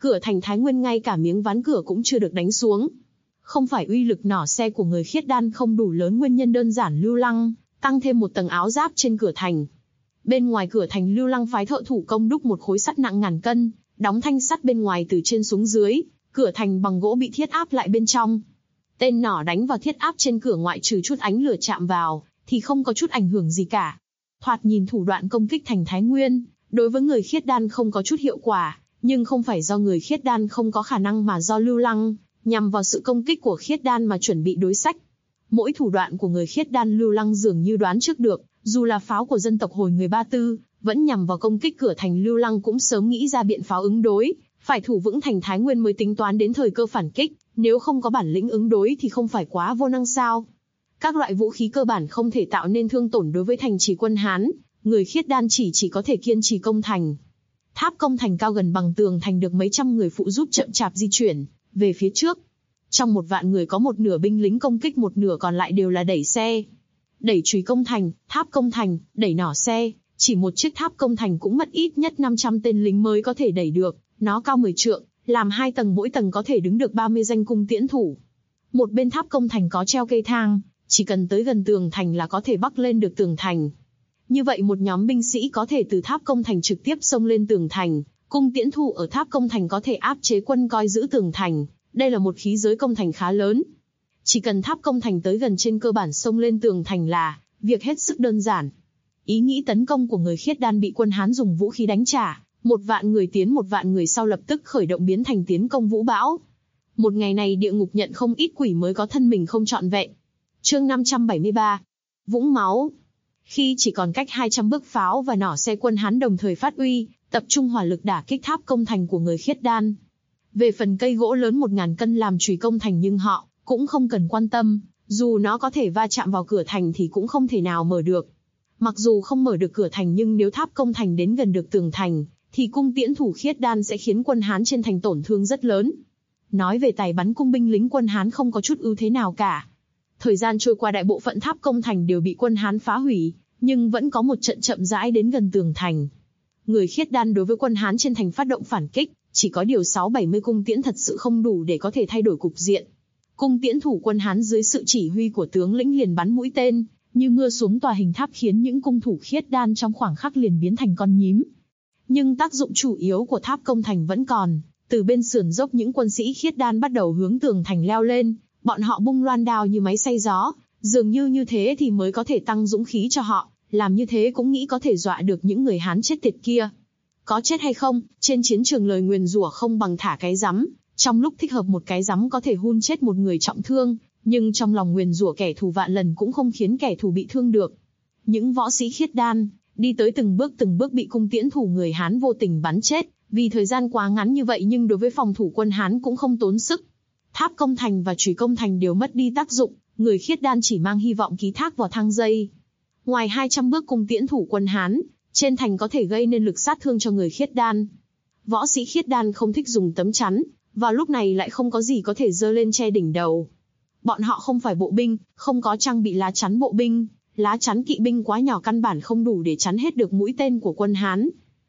cửa thành Thái Nguyên ngay cả miếng ván cửa cũng chưa được đánh xuống. Không phải uy lực nỏ xe của người khiết đan không đủ lớn, nguyên nhân đơn giản Lưu Lăng tăng thêm một tầng áo giáp trên cửa thành. Bên ngoài cửa thành Lưu Lăng phái thợ thủ công đúc một khối sắt nặng ngàn cân, đóng thanh sắt bên ngoài từ trên xuống dưới, cửa thành bằng gỗ bị thiết áp lại bên trong. Tên nỏ đánh vào thiết áp trên cửa, ngoại trừ chút ánh lửa chạm vào, thì không có chút ảnh hưởng gì cả. Thoạt nhìn thủ đoạn công kích thành Thái Nguyên, đối với người khiết đan không có chút hiệu quả, nhưng không phải do người khiết đan không có khả năng mà do Lưu Lăng nhằm vào sự công kích của khiết đan mà chuẩn bị đối sách. Mỗi thủ đoạn của người khiết đan Lưu Lăng dường như đoán trước được, dù là pháo của dân tộc Hồi người Ba Tư, vẫn nhằm vào công kích cửa thành, Lưu Lăng cũng sớm nghĩ ra biện pháp ứng đối, phải thủ vững thành Thái Nguyên mới tính toán đến thời cơ phản kích, nếu không có bản lĩnh ứng đối thì không phải quá vô năng sao. Các loại vũ khí cơ bản không thể tạo nên thương tổn đối với thành trì quân Hán, người khiết đan chỉ có thể kiên trì công thành. Tháp công thành cao gần bằng tường thành được mấy trăm người phụ giúp chậm chạp di chuyển về phía trước. Trong 1 vạn người có một nửa binh lính công kích, một nửa còn lại đều là đẩy xe. Đẩy chùy công thành, tháp công thành, đẩy nỏ xe, chỉ một chiếc tháp công thành cũng mất ít nhất 500 tên lính mới có thể đẩy được, nó cao 10 trượng, làm 2 tầng, mỗi tầng có thể đứng được 30 danh cung tiễn thủ. Một bên tháp công thành có treo cây thang, chỉ cần tới gần tường thành là có thể bắc lên được tường thành. Như vậy một nhóm binh sĩ có thể từ tháp công thành trực tiếp xông lên tường thành, cung tiễn thủ ở tháp công thành có thể áp chế quân coi giữ tường thành, đây là một khí giới công thành khá lớn. Chỉ cần tháp công thành tới gần, trên cơ bản xông lên tường thành là việc hết sức đơn giản. Ý nghĩ tấn công của người khiết đan bị quân Hán dùng vũ khí đánh trả, 1 vạn người tiến 1 vạn người sau lập tức khởi động biến thành tiến công vũ bão. Một ngày này địa ngục nhận không ít quỷ mới có thân mình không trọn vẹn. Chương 573. Vũng máu. Khi chỉ còn cách 200 bước, pháo và nỏ xe quân Hán đồng thời phát uy, tập trung hỏa lực đả kích tháp công thành của người khiết đan. Về phần cây gỗ lớn 1000 cân làm chùy công thành, nhưng họ cũng không cần quan tâm, dù nó có thể va chạm vào cửa thành thì cũng không thể nào mở được. Mặc dù không mở được cửa thành, nhưng nếu tháp công thành đến gần được tường thành, thì cung tiễn thủ khiết đan sẽ khiến quân Hán trên thành tổn thương rất lớn. Nói về tài bắn cung, binh lính quân Hán không có chút ưu thế nào cả. Thời gian trôi qua, đại bộ phận tháp công thành đều bị quân Hán phá hủy, nhưng vẫn có một trận chậm rãi đến gần tường thành. Người khiết đan đối với quân Hán trên thành phát động phản kích, chỉ có điều 6-70 cung tiễn thật sự không đủ để có thể thay đổi cục diện. Cung tiễn thủ quân Hán dưới sự chỉ huy của tướng lĩnh liền bắn mũi tên như mưa xuống tòa hình tháp, khiến những cung thủ khiết đan trong khoảng khắc liền biến thành con nhím. Nhưng tác dụng chủ yếu của tháp công thành vẫn còn. Từ bên sườn dốc, những quân sĩ khiết đan bắt đầu hướng tường thành leo lên, bọn họ bung loan đao như máy xay gió, dường như thế thì mới có thể tăng dũng khí cho họ, làm như thế cũng nghĩ có thể dọa được những người Hán chết tiệt kia. Có chết hay không, trên chiến trường lời nguyền rủa không bằng thả cái rắm, trong lúc thích hợp một cái rắm có thể hun chết một người trọng thương, nhưng trong lòng nguyền rủa kẻ thù vạn lần cũng không khiến kẻ thù bị thương được. Những võ sĩ khiết đan đi tới từng bước bị cung tiễn thủ người Hán vô tình bắn chết, vì thời gian quá ngắn như vậy nhưng đối với phòng thủ quân Hán cũng không tốn sức. Tháp công thành và chùy công thành đều mất đi tác dụng, người khiết đan chỉ mang hy vọng ký thác vào thang dây. Ngoài 200 bước cung tiễn thủ quân Hán, trên thành có thể gây nên lực sát thương cho người khiết đan. Võ sĩ khiết đan không thích dùng tấm chắn, vào lúc này lại không có gì có thể giơ lên che đỉnh đầu. Bọn họ không phải bộ binh, không có trang bị lá chắn bộ binh, lá chắn kỵ binh quá nhỏ căn bản không đủ để chắn hết được mũi tên của quân Hán.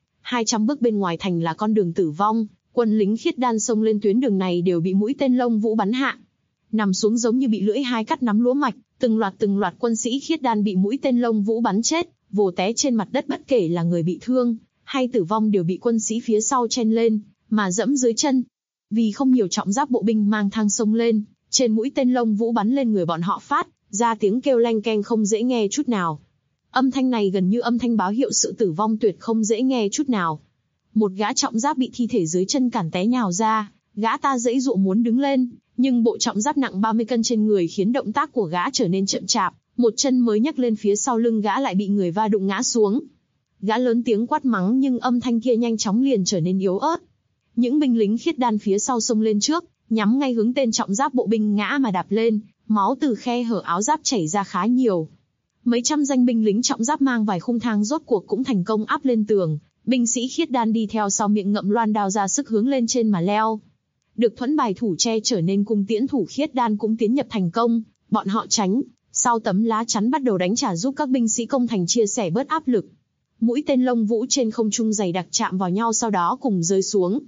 200 bước bên ngoài thành là con đường tử vong, quân lính khiết đan xông lên tuyến đường này đều bị mũi tên lông vũ bắn hạ. Nằm xuống giống như bị lưỡi hái cắt nắm lúa mạch, từng loạt quân sĩ khiết đan bị mũi tên lông vũ bắn chết, vồ té trên mặt đất, bất kể là người bị thương hay tử vong đều bị quân sĩ phía sau chen lên mà dẫm dưới chân. Vì không nhiều trọng giáp bộ binh mang thang xông lên, trên mũi tên lông vũ bắn lên người bọn họ phát ra tiếng kêu leng keng không dễ nghe chút nào. Âm thanh này gần như âm thanh báo hiệu sự tử vong tuyệt không dễ nghe chút nào. Một gã trọng giáp bị thi thể dưới chân cản té nhào ra, gã ta giãy giụa muốn đứng lên, nhưng bộ trọng giáp nặng 30 cân trên người khiến động tác của gã trở nên chậm chạp, một chân mới nhấc lên phía sau lưng gã lại bị người va đụng ngã xuống. Gã lớn tiếng quát mắng nhưng âm thanh kia nhanh chóng liền trở nên yếu ớt. Những binh lính khiết đan phía sau xông lên trước, nhắm ngay hướng tên trọng giáp bộ binh ngã mà đạp lên, máu từ khe hở áo giáp chảy ra khá nhiều. Mấy trăm danh binh lính trọng giáp mang vài khung thang rốt cuộc cũng thành công áp lên tường, binh sĩ khiết đan đi theo sau miệng ngậm loan đao ra sức hướng lên trên mà leo. Được thuẫn bài thủ che trở nên cung tiễn thủ khiết đan cũng tiến nhập thành công, bọn họ tránh, sau tấm lá chắn bắt đầu đánh trả giúp các binh sĩ công thành chia sẻ bớt áp lực. Mũi tên lông vũ trên không trung dày đặc chạm vào nhau sau đó cùng rơi xuống.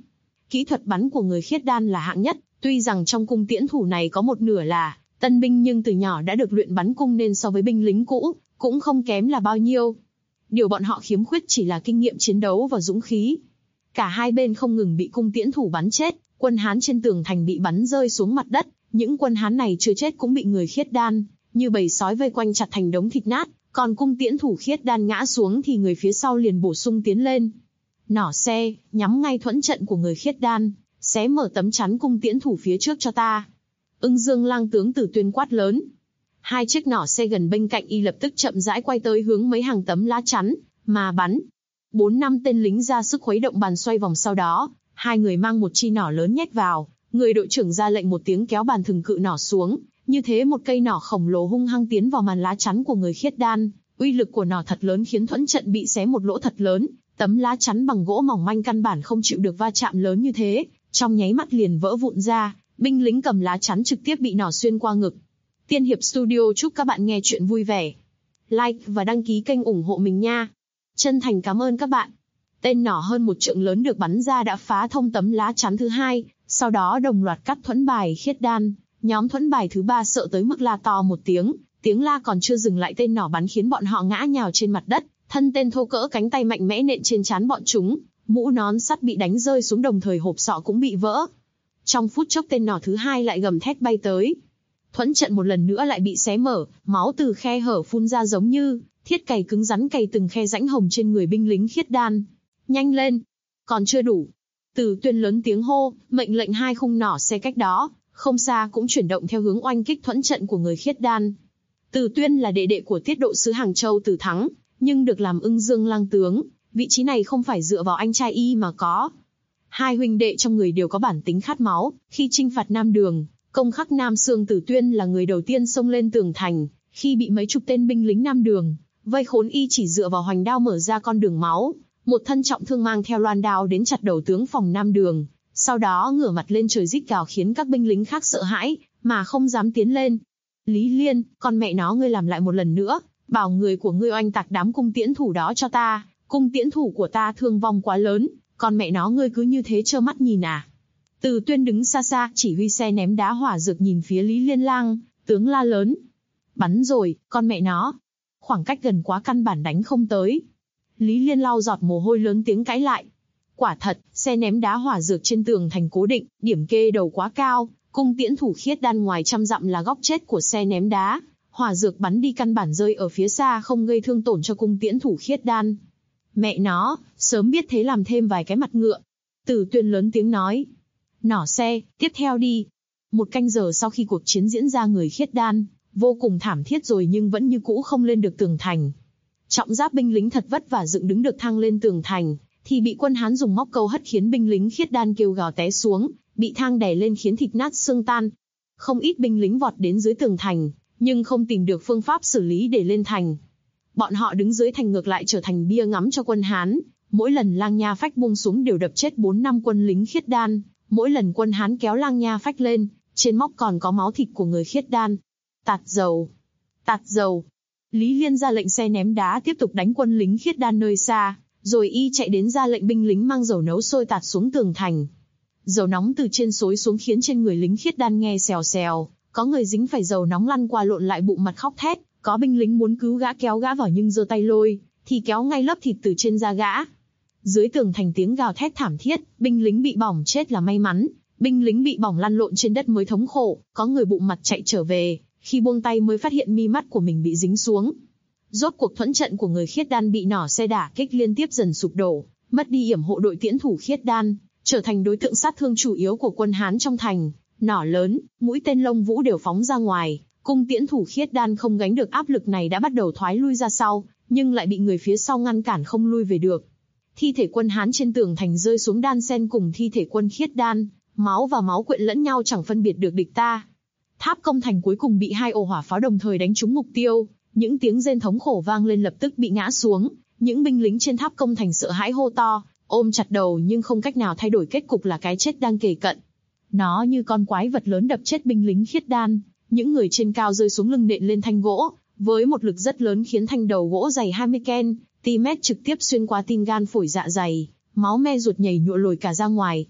Kỹ thuật bắn của người khiết đan là hạng nhất, tuy rằng trong cung tiễn thủ này có một nửa là tân binh nhưng từ nhỏ đã được luyện bắn cung nên so với binh lính cũ, cũng không kém là bao nhiêu. Điều bọn họ khiếm khuyết chỉ là kinh nghiệm chiến đấu và dũng khí. Cả hai bên không ngừng bị cung tiễn thủ bắn chết, quân Hán trên tường thành bị bắn rơi xuống mặt đất, những quân Hán này chưa chết cũng bị người khiết đan như bầy sói vây quanh chặt thành đống thịt nát, còn cung tiễn thủ khiết đan ngã xuống thì người phía sau liền bổ sung tiến lên. Nỏ xe, nhắm ngay thuẫn trận của người khiết đan, xé mở tấm chắn cung tiễn thủ phía trước cho ta. Ưng Dương lang tướng Tử Tuyên quát lớn. Hai chiếc nỏ xe gần bên cạnh y lập tức chậm rãi quay tới hướng mấy hàng tấm lá chắn, mà bắn. 4-5 tên lính ra sức khuấy động bàn xoay vòng, sau đó, hai người mang một chi nỏ lớn nhét vào, người đội trưởng ra lệnh một tiếng kéo bàn thừng cự nỏ xuống, như thế một cây nỏ khổng lồ hung hăng tiến vào màn lá chắn của người khiết đan, uy lực của nỏ thật lớn khiến thuẫn trận bị xé một lỗ thật lớn, tấm lá chắn bằng gỗ mỏng manh căn bản không chịu được va chạm lớn như thế, trong nháy mắt liền vỡ vụn ra, binh lính cầm lá chắn trực tiếp bị nỏ xuyên qua ngực. Tiên Hiệp Studio chúc các bạn nghe chuyện vui vẻ. Like và đăng ký kênh ủng hộ mình nha. Chân thành cảm ơn các bạn. Tên nỏ hơn 1 trượng lớn được bắn ra đã phá thông tấm lá chắn thứ 2, sau đó đồng loạt cắt thuẫn bài khiết đan. Nhóm thuẫn bài thứ 3 sợ tới mức la to một tiếng, tiếng la còn chưa dừng lại tên nỏ bắn khiến bọn họ ngã nhào trên mặt đất, thân tên thô cỡ cánh tay mạnh mẽ nện trên trán bọn chúng, mũ nón sắt bị đánh rơi xuống đồng thời hộp sọ cũng bị vỡ. Trong phút chốc tên nỏ thứ 2 lại gầm thét bay tới. Thuẫn trận một lần nữa lại bị xé mở, máu từ khe hở phun ra giống như thiết cày cứng rắn cày từng khe rãnh hồng trên người binh lính khiết đan. Nhanh lên! Còn chưa đủ. Tử Tuyên lớn tiếng hô, mệnh lệnh hai khung nỏ xe cách đó, không xa cũng chuyển động theo hướng oanh kích thuẫn trận của người khiết đan. Tử Tuyên là đệ đệ của tiết độ sứ Hàng Châu Tử Thắng, nhưng được làm Ưng Dương lang tướng, vị trí này không phải dựa vào anh trai y mà có. Hai huynh đệ trong người đều có bản tính khát máu, khi chinh phạt Nam Đường, công khắc Nam Xương, Tử Tuyên là người đầu tiên xông lên tường thành, khi bị mấy chục tên binh lính Nam Đường vây khốn y chỉ dựa vào hoành đao mở ra con đường máu, một thân trọng thương mang theo loan đao đến chặt đầu tướng phòng Nam Đường, sau đó ngửa mặt lên trời rít gào khiến các binh lính khác sợ hãi, mà không dám tiến lên. Lý Liên, con mẹ nó ngươi làm lại một lần nữa, bảo người của ngươi oanh tạc đám cung tiễn thủ đó cho ta, cung tiễn thủ của ta thương vong quá lớn, con mẹ nó ngươi cứ như thế trơ mắt nhìn à. Tử Tuyên đứng xa xa, chỉ huy xe ném đá hỏa dược nhìn phía Lý Liên lang, tướng la lớn. Bắn rồi, con mẹ nó. Khoảng cách gần quá căn bản đánh không tới. Lý Liên lau giọt mồ hôi lớn tiếng cãi lại. Quả thật, xe ném đá hỏa dược trên tường thành cố định, điểm kê đầu quá cao, cung tiễn thủ khiết đan ngoài trăm dặm là góc chết của xe ném đá. Hỏa dược bắn đi căn bản rơi ở phía xa không gây thương tổn cho cung tiễn thủ khiết đan. Mẹ nó, sớm biết thế làm thêm vài cái mặt ngựa. Tử Tuyên lớn tiếng nói. Nỏ xe, tiếp theo đi. 1 canh giờ sau khi cuộc chiến diễn ra, người khiết đan vô cùng thảm thiết rồi nhưng vẫn như cũ không lên được tường thành. Trọng giáp binh lính thật vất vả dựng đứng được thang lên tường thành, thì bị quân Hán dùng móc câu hất khiến binh lính khiết đan kêu gào té xuống, bị thang đè lên khiến thịt nát xương tan. Không ít binh lính vọt đến dưới tường thành, nhưng không tìm được phương pháp xử lý để lên thành. Bọn họ đứng dưới thành ngược lại trở thành bia ngắm cho quân Hán, mỗi lần lang nha phách buông xuống đều đập chết 4-5 quân lính khiết đan, mỗi lần quân Hán kéo lang nha phách lên, trên móc còn có máu thịt của người khiết đan. Tạt dầu! Tạt dầu! Lý Liên ra lệnh xe ném đá tiếp tục đánh quân lính khiết đan nơi xa, rồi y chạy đến ra lệnh binh lính mang dầu nấu sôi tạt xuống tường thành. Dầu nóng từ trên xối xuống khiến trên người lính khiết đan nghe xèo xèo, có người dính phải dầu nóng lăn qua lộn lại bụng mặt khóc thét, có binh lính muốn cứu gã kéo gã vào nhưng giơ tay lôi, thì kéo ngay lớp thịt từ trên da gã. Dưới tường thành tiếng gào thét thảm thiết, binh lính bị bỏng chết là may mắn, binh lính bị bỏng lăn lộn trên đất mới thống khổ, có người bụng mặt chạy trở về, khi buông tay mới phát hiện mi mắt của mình bị dính xuống. Rốt cuộc thuẫn trận của người khiết đan bị nỏ xe đả kích liên tiếp dần sụp đổ, mất đi yểm hộ đội tiễn thủ khiết đan, trở thành đối tượng sát thương chủ yếu của quân Hán trong thành. Nỏ lớn, mũi tên lông vũ đều phóng ra ngoài, cung tiễn thủ khiết đan không gánh được áp lực này đã bắt đầu thoái lui ra sau, nhưng lại bị người phía sau ngăn cản không lui về được. Thi thể quân Hán trên tường thành rơi xuống đan xen cùng thi thể quân khiết đan, máu và máu quyện lẫn nhau chẳng phân biệt được địch ta. Tháp công thành cuối cùng bị 2 ổ hỏa pháo đồng thời đánh trúng mục tiêu, những tiếng rên thống khổ vang lên lập tức bị ngã xuống, những binh lính trên tháp công thành sợ hãi hô to, ôm chặt đầu nhưng không cách nào thay đổi kết cục là cái chết đang kề cận. Nó như con quái vật lớn đập chết binh lính khiết đan, những người trên cao rơi xuống lưng nện lên thanh gỗ, với một lực rất lớn khiến thanh đầu gỗ dày 20 cm trực tiếp xuyên qua tim gan phổi dạ dày, máu me ruột nhảy nhụa lồi cả ra ngoài.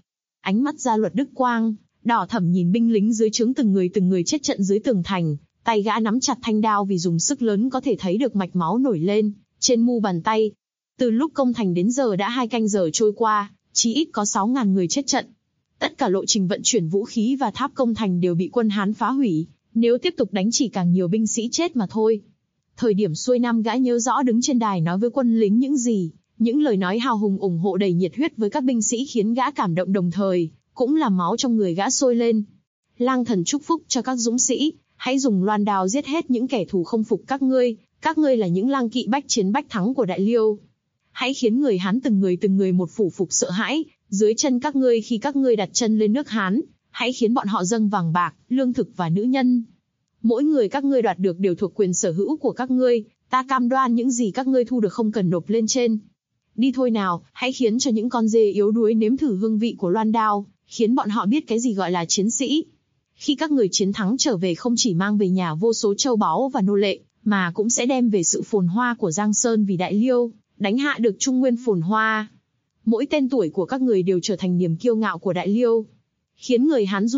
Ánh mắt Gia Luật Đức Quang đỏ thẫm nhìn binh lính dưới trướng từng người chết trận dưới tường thành, tay gã nắm chặt thanh đao vì dùng sức lớn có thể thấy được mạch máu nổi lên trên mu bàn tay. Từ lúc công thành đến giờ đã 2 canh giờ trôi qua, chỉ ít có 6.000 người chết trận. Tất cả lộ trình vận chuyển vũ khí và tháp công thành đều bị quân Hán phá hủy, nếu tiếp tục đánh chỉ càng nhiều binh sĩ chết mà thôi. Thời điểm xuôi nam, gã nhớ rõ đứng trên đài nói với quân lính những gì, những lời nói hào hùng ủng hộ đầy nhiệt huyết với các binh sĩ khiến gã cảm động, đồng thời cũng làm máu trong người gã sôi lên. Lang thần chúc phúc cho các dũng sĩ, hãy dùng loan đao giết hết những kẻ thù không phục các ngươi là những lang kỵ bách chiến bách thắng của Đại Liêu. Hãy khiến người Hán từng người một phủ phục sợ hãi dưới chân các ngươi khi các ngươi đặt chân lên nước Hán, hãy khiến bọn họ dâng vàng bạc, lương thực và nữ nhân. Mỗi người các ngươi đoạt được đều thuộc quyền sở hữu của các ngươi, ta cam đoan những gì các ngươi thu được không cần nộp lên trên. Đi thôi nào, hãy khiến cho những con dê yếu đuối nếm thử hương vị của loan đao, khiến bọn họ biết cái gì gọi là chiến sĩ. Khi các người chiến thắng trở về không chỉ mang về nhà vô số châu báu và nô lệ, mà cũng sẽ đem về sự phồn hoa của Giang Sơn vì Đại Liêu, đánh hạ được Trung Nguyên phồn hoa. Mỗi tên tuổi của các người đều trở thành niềm kiêu ngạo của Đại Liêu, khiến người Hán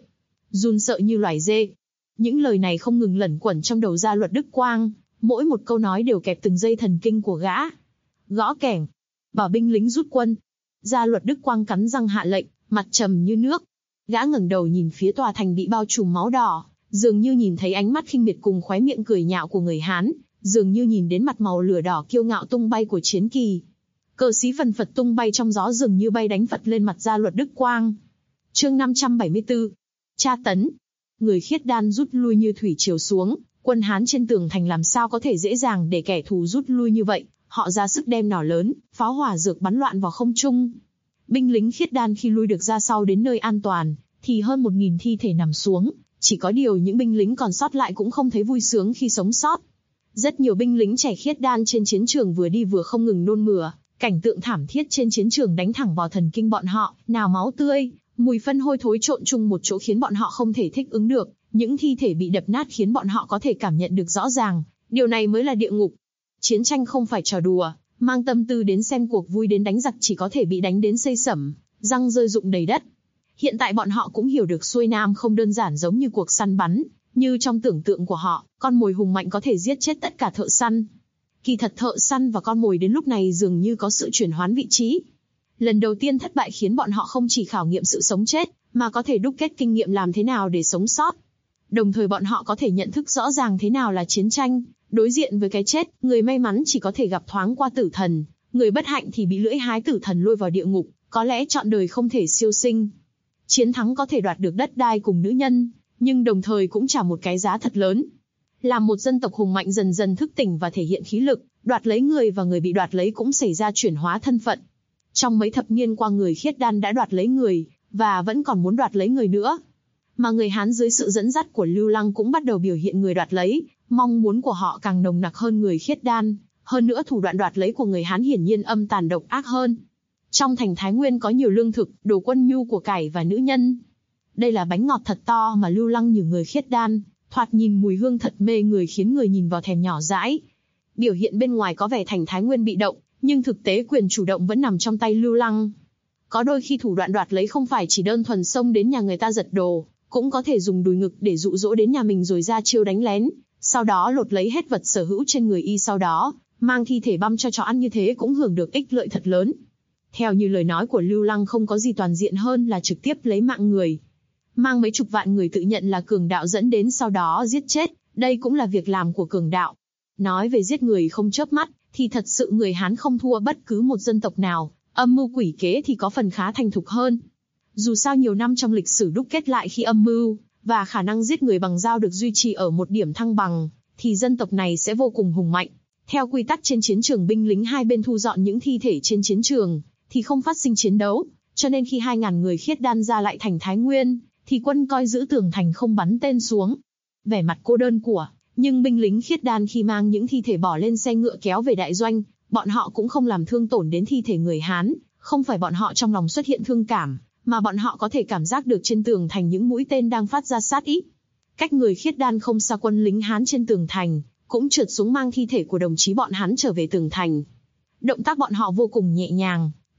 run sợ như loài dê. Những lời này không ngừng lẩn quẩn trong đầu Gia Luật Đức Quang, mỗi một câu nói đều kẹp từng dây thần kinh của gã. Gõ kẻng, bảo binh lính rút quân. Gia Luật Đức Quang cắn răng hạ lệnh, mặt trầm như nước. Gã ngẩng đầu nhìn phía tòa thành bị bao trùm máu đỏ, dường như nhìn thấy ánh mắt khinh miệt cùng khóe miệng cười nhạo của người Hán, dường như nhìn đến mặt màu lửa đỏ kiêu ngạo tung bay của chiến kỳ. Cờ xí phần phật tung bay trong gió, dường như bay đánh phật lên mặt Gia Luật Đức Quang. Chương 574. Tra tấn. Người khiết đan rút lui như thủy triều xuống, quân Hán trên tường thành làm sao có thể dễ dàng để kẻ thù rút lui như vậy, họ ra sức đem nỏ lớn, pháo hỏa dược bắn loạn vào không trung. Binh lính khiết đan khi lui được ra sau đến nơi an toàn, thì hơn 1.000 thi thể nằm xuống, chỉ có điều những binh lính còn sót lại cũng không thấy vui sướng khi sống sót. Rất nhiều binh lính trẻ khiết đan trên chiến trường vừa đi vừa không ngừng nôn mửa, cảnh tượng thảm thiết trên chiến trường đánh thẳng vào thần kinh bọn họ, nào máu tươi, mùi phân hôi thối trộn chung một chỗ khiến bọn họ không thể thích ứng được, những thi thể bị đập nát khiến bọn họ có thể cảm nhận được rõ ràng, điều này mới là địa ngục. Chiến tranh không phải trò đùa, mang tâm tư đến xem cuộc vui đến đánh giặc chỉ có thể bị đánh đến xây sẩm, răng rơi rụng đầy đất. Hiện tại bọn họ cũng hiểu được xuôi nam không đơn giản giống như cuộc săn bắn, như trong tưởng tượng của họ, con mồi hùng mạnh có thể giết chết tất cả thợ săn. Kỳ thật thợ săn và con mồi đến lúc này dường như có sự chuyển hoán vị trí. Lần đầu tiên thất bại khiến bọn họ không chỉ khảo nghiệm sự sống chết, mà có thể đúc kết kinh nghiệm làm thế nào để sống sót. Đồng thời bọn họ có thể nhận thức rõ ràng thế nào là chiến tranh, đối diện với cái chết, người may mắn chỉ có thể gặp thoáng qua tử thần, người bất hạnh thì bị lưỡi hái tử thần lôi vào địa ngục, có lẽ trọn đời không thể siêu sinh. Chiến thắng có thể đoạt được đất đai cùng nữ nhân, nhưng đồng thời cũng trả một cái giá thật lớn. Làm một dân tộc hùng mạnh dần dần thức tỉnh và thể hiện khí lực, đoạt lấy người và người bị đoạt lấy cũng xảy ra chuyển hóa thân phận. Trong mấy thập niên qua, người khiết đan đã đoạt lấy người, và vẫn còn muốn đoạt lấy người nữa. Mà người Hán dưới sự dẫn dắt của Lưu Lăng cũng bắt đầu biểu hiện người đoạt lấy, mong muốn của họ càng nồng nặc hơn người khiết đan. Hơn nữa thủ đoạn đoạt lấy của người Hán hiển nhiên âm tàn độc ác hơn. Trong thành Thái Nguyên có nhiều lương thực, đồ quân nhu của cải và nữ nhân. Đây là bánh ngọt thật to mà Lưu Lăng nhử người khiết đan, thoạt nhìn mùi hương thật mê người khiến người nhìn vào thèm nhỏ dãi. Biểu hiện bên ngoài có vẻ thành Thái Nguyên bị động, nhưng thực tế quyền chủ động vẫn nằm trong tay Lưu Lăng. Có đôi khi thủ đoạn đoạt lấy không phải chỉ đơn thuần xông đến nhà người ta giật đồ, cũng có thể dùng đùi ngực để dụ dỗ đến nhà mình rồi ra chiêu đánh lén, sau đó lột lấy hết vật sở hữu trên người y, sau đó mang thi thể băm cho chó ăn, như thế cũng hưởng được ích lợi thật lớn. Theo như lời nói của Lưu Lăng, không có gì toàn diện hơn là trực tiếp lấy mạng người. Mang mấy chục vạn người tự nhận là cường đạo dẫn đến sau đó giết chết, đây cũng là việc làm của cường đạo. Nói về giết người không chớp mắt, thì thật sự người Hán không thua bất cứ một dân tộc nào, âm mưu quỷ kế thì có phần khá thành thục hơn. Dù sao nhiều năm trong lịch sử đúc kết lại, khi âm mưu và khả năng giết người bằng dao được duy trì ở một điểm thăng bằng, thì dân tộc này sẽ vô cùng hùng mạnh. Theo quy tắc trên chiến trường, binh lính hai bên thu dọn những thi thể trên chiến trường, thì không phát sinh chiến đấu, cho nên khi 2.000 người khiết đan ra lại thành Thái Nguyên, thì quân coi giữ tường thành không bắn tên xuống. Vẻ mặt cô đơn của nhưng binh lính khiết đan khi mang những thi thể bỏ lên xe ngựa kéo về đại doanh, bọn họ cũng không làm thương tổn đến thi thể người Hán, không phải bọn họ trong lòng xuất hiện thương cảm, mà bọn họ có thể cảm giác được trên tường thành những mũi tên đang phát ra sát ý. Cách người khiết đan không xa, quân lính Hán trên tường thành cũng trượt xuống mang thi thể của đồng chí bọn hắn trở về tường thành. Động tác bọn họ vô cùng nhẹ nhàng,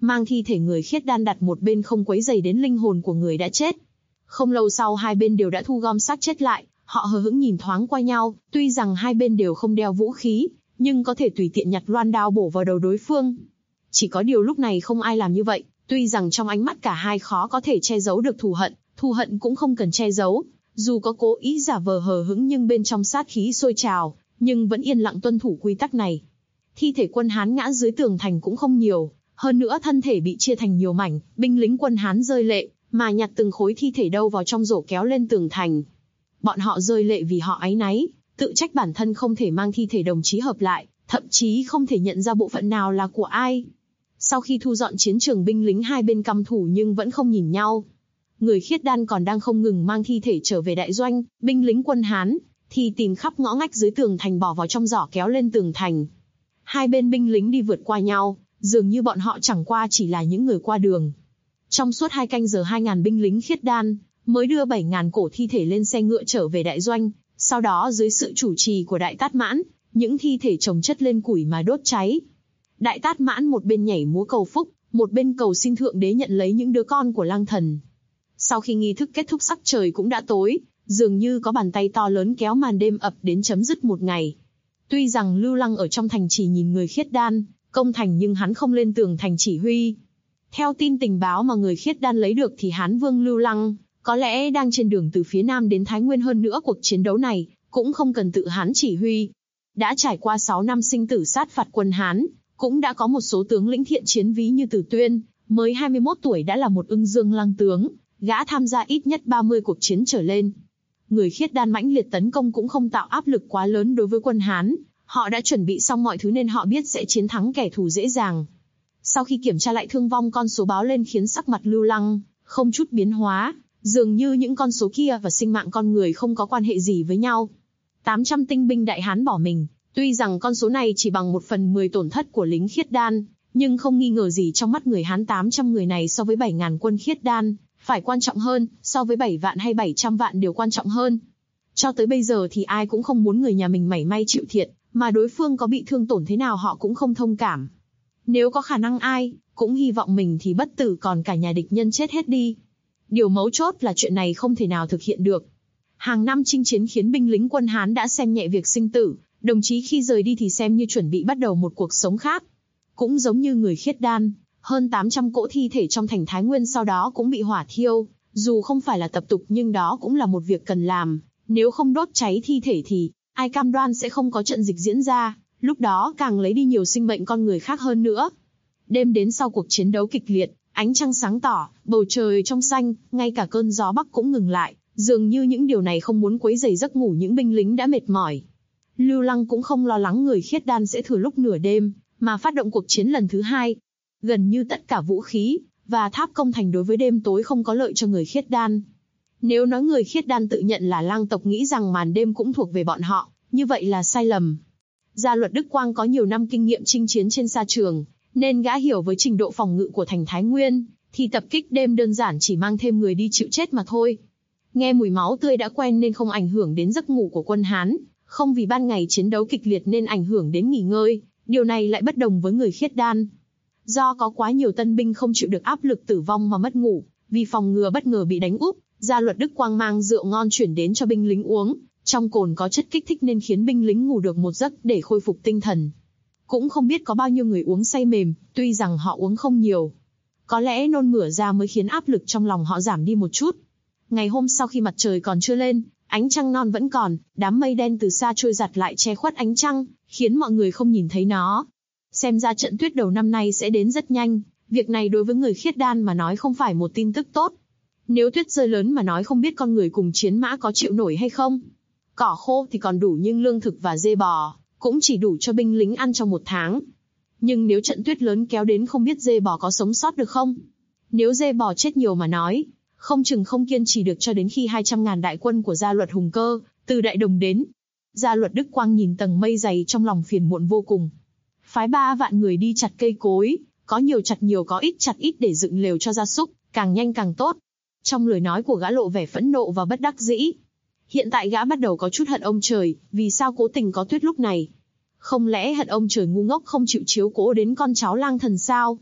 mang thi thể người khiết đan đặt một bên không quấy rầy đến linh hồn của người đã chết. Không lâu sau hai bên đều đã thu gom xác chết lại, họ hờ hững nhìn thoáng qua nhau, tuy rằng hai bên đều không đeo vũ khí, nhưng có thể tùy tiện nhặt loan đao bổ vào đầu đối phương. Chỉ có điều lúc này không ai làm như vậy, tuy rằng trong ánh mắt cả hai khó có thể che giấu được thù hận cũng không cần che giấu, dù có cố ý giả vờ hờ hững nhưng bên trong sát khí sôi trào, nhưng vẫn yên lặng tuân thủ quy tắc này. Thi thể quân Hán ngã dưới tường thành cũng không nhiều, hơn nữa thân thể bị chia thành nhiều mảnh, binh lính quân Hán rơi lệ, mà nhặt từng khối thi thể đâu vào trong rổ kéo lên tường thành. Bọn họ rơi lệ vì họ áy náy, tự trách bản thân không thể mang thi thể đồng chí hợp lại, thậm chí không thể nhận ra bộ phận nào là của ai. Sau khi thu dọn chiến trường, binh lính hai bên căm thù nhưng vẫn không nhìn nhau. Người khiết đan còn đang không ngừng mang thi thể trở về đại doanh, binh lính quân Hán thì tìm khắp ngõ ngách dưới tường thành bỏ vào trong giỏ kéo lên tường thành. Hai bên binh lính đi vượt qua nhau, dường như bọn họ chẳng qua chỉ là những người qua đường. Trong suốt 2 canh giờ 2.000 binh lính khiết đan mới đưa 7.000 cổ thi thể lên xe ngựa trở về đại doanh, sau đó dưới sự chủ trì của Đại Tát Mãn, những thi thể chồng chất lên củi mà đốt cháy. Đại Tát Mãn một bên nhảy múa cầu phúc, một bên cầu xin thượng đế nhận lấy những đứa con của lang thần. Sau khi nghi thức kết thúc sắc trời cũng đã tối, dường như có bàn tay to lớn kéo màn đêm ập đến chấm dứt một ngày. Tuy rằng Lưu Lăng ở trong thành chỉ nhìn người khiết đan công thành nhưng hắn không lên tường thành chỉ huy. Theo tin tình báo mà người khiết đan lấy được thì Hán Vương Lưu Lăng có lẽ đang trên đường từ phía Nam đến Thái Nguyên, hơn nữa cuộc chiến đấu này cũng không cần tự hắn chỉ huy. Đã trải qua 6 năm sinh tử sát phạt quân Hán, cũng đã có một số tướng lĩnh thiện chiến ví như Tử Tuyên, mới 21 tuổi đã là một ưng dương lăng tướng, gã tham gia ít nhất 30 cuộc chiến trở lên. Người khiết đan mãnh liệt tấn công cũng không tạo áp lực quá lớn đối với quân Hán, họ đã chuẩn bị xong mọi thứ nên họ biết sẽ chiến thắng kẻ thù dễ dàng. Sau khi kiểm tra lại thương vong, con số báo lên khiến sắc mặt Lưu Lăng không chút biến hóa, dường như những con số kia và sinh mạng con người không có quan hệ gì với nhau. 800 tinh binh Đại Hán bỏ mình, tuy rằng con số này chỉ bằng 1/10 tổn thất của lính khiết đan, nhưng không nghi ngờ gì trong mắt người Hán 800 người này so với 7.000 quân khiết đan phải quan trọng hơn, so với 7 vạn hay 700 vạn đều quan trọng hơn. Cho tới bây giờ thì ai cũng không muốn người nhà mình mảy may chịu thiệt, mà đối phương có bị thương tổn thế nào họ cũng không thông cảm. Nếu có khả năng ai cũng hy vọng mình thì bất tử, còn cả nhà địch nhân chết hết đi. Điều mấu chốt là chuyện này không thể nào thực hiện được. Hàng năm chinh chiến khiến binh lính quân Hán đã xem nhẹ việc sinh tử, đồng chí khi rời đi thì xem như chuẩn bị bắt đầu một cuộc sống khác. Cũng giống như người khiết đan, hơn 800 cỗ thi thể trong thành Thái Nguyên sau đó cũng bị hỏa thiêu, dù không phải là tập tục nhưng đó cũng là một việc cần làm, nếu không đốt cháy thi thể thì ai cam đoan sẽ không có trận dịch diễn ra, lúc đó càng lấy đi nhiều sinh mệnh con người khác hơn nữa. Đêm đến sau cuộc chiến đấu kịch liệt, ánh trăng sáng tỏ, bầu trời trong xanh, ngay cả cơn gió bắc cũng ngừng lại, dường như những điều này không muốn quấy rầy giấc ngủ những binh lính đã mệt mỏi. Lưu Lăng cũng không lo lắng người khiết đan sẽ thừa lúc nửa đêm mà phát động cuộc chiến lần thứ hai. Gần như tất cả vũ khí và tháp công thành đối với đêm tối không có lợi cho người khiết đan. Nếu nói người khiết đan tự nhận là lang tộc nghĩ rằng màn đêm cũng thuộc về bọn họ, như vậy là sai lầm. Gia Luật Đức Quang có nhiều năm kinh nghiệm chinh chiến trên sa trường, nên gã hiểu với trình độ phòng ngự của thành Thái Nguyên, thì tập kích đêm đơn giản chỉ mang thêm người đi chịu chết mà thôi. Nghe mùi máu tươi đã quen nên không ảnh hưởng đến giấc ngủ của quân Hán, không vì ban ngày chiến đấu kịch liệt nên ảnh hưởng đến nghỉ ngơi, điều này lại bất đồng với người khiết đan. Do có quá nhiều tân binh không chịu được áp lực tử vong mà mất ngủ, vì phòng ngừa bất ngờ bị đánh úp, Gia Luật Đức Quang mang rượu ngon chuyển đến cho binh lính uống, trong cồn có chất kích thích nên khiến binh lính ngủ được một giấc để khôi phục tinh thần. Cũng không biết có bao nhiêu người uống say mềm, tuy rằng họ uống không nhiều. Có lẽ nôn mửa ra mới khiến áp lực trong lòng họ giảm đi một chút. Ngày hôm sau khi mặt trời còn chưa lên, ánh trăng non vẫn còn, đám mây đen từ xa trôi giặt lại che khuất ánh trăng, khiến mọi người không nhìn thấy nó. Xem ra trận tuyết đầu năm nay sẽ đến rất nhanh, việc này đối với người khiết đan mà nói không phải một tin tức tốt. Nếu tuyết rơi lớn mà nói không biết con người cùng chiến mã có chịu nổi hay không. Cỏ khô thì còn đủ nhưng lương thực và dê bò cũng chỉ đủ cho binh lính ăn trong 1 tháng. Nhưng nếu trận tuyết lớn kéo đến không biết dê bò có sống sót được không. Nếu dê bò chết nhiều mà nói, không chừng không kiên trì được cho đến khi 200.000 đại quân của Gia Luật Hùng Cơ từ Đại Đồng đến. Gia Luật Đức Quang nhìn tầng mây dày trong lòng phiền muộn vô cùng. Phái 3 vạn người đi chặt cây cối, có nhiều chặt nhiều, có ít chặt ít để dựng lều cho gia súc, càng nhanh càng tốt. Trong lời nói của gã lộ vẻ phẫn nộ và bất đắc dĩ. Hiện tại gã bắt đầu có chút hận ông trời, vì sao cố tình có tuyết lúc này. Không lẽ hận ông trời ngu ngốc không chịu chiếu cố đến con cháu lang thần sao?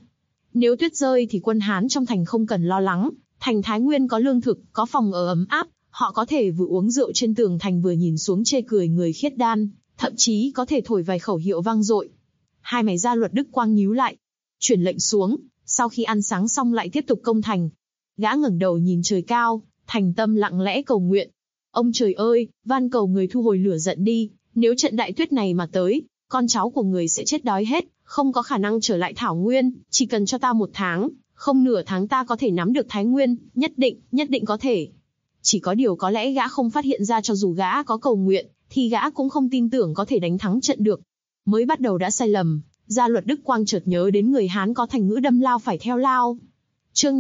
Nếu tuyết rơi thì quân Hán trong thành không cần lo lắng, thành Thái Nguyên có lương thực, có phòng ở ấm áp, họ có thể vừa uống rượu trên tường thành vừa nhìn xuống chê cười người khiết đan, thậm chí có thể thổi vài khẩu hiệu vang dội. Hai mày Gia Luật Đức Quang nhíu lại, truyền lệnh xuống, sau khi ăn sáng xong lại tiếp tục công thành. Gã ngẩng đầu nhìn trời cao, thành tâm lặng lẽ cầu nguyện. Ông trời ơi, van cầu người thu hồi lửa giận đi, nếu trận đại tuyết này mà tới, con cháu của người sẽ chết đói hết, không có khả năng trở lại Thảo Nguyên, chỉ cần cho ta 1 tháng, không nửa tháng ta có thể nắm được Thái Nguyên, nhất định có thể. Chỉ có điều có lẽ gã không phát hiện ra cho dù gã có cầu nguyện, thì gã cũng không tin tưởng có thể đánh thắng trận được. Mới bắt đầu đã sai lầm, Gia Luật Đức Quang chợt nhớ đến người Hán có thành ngữ đâm lao phải theo lao. Chương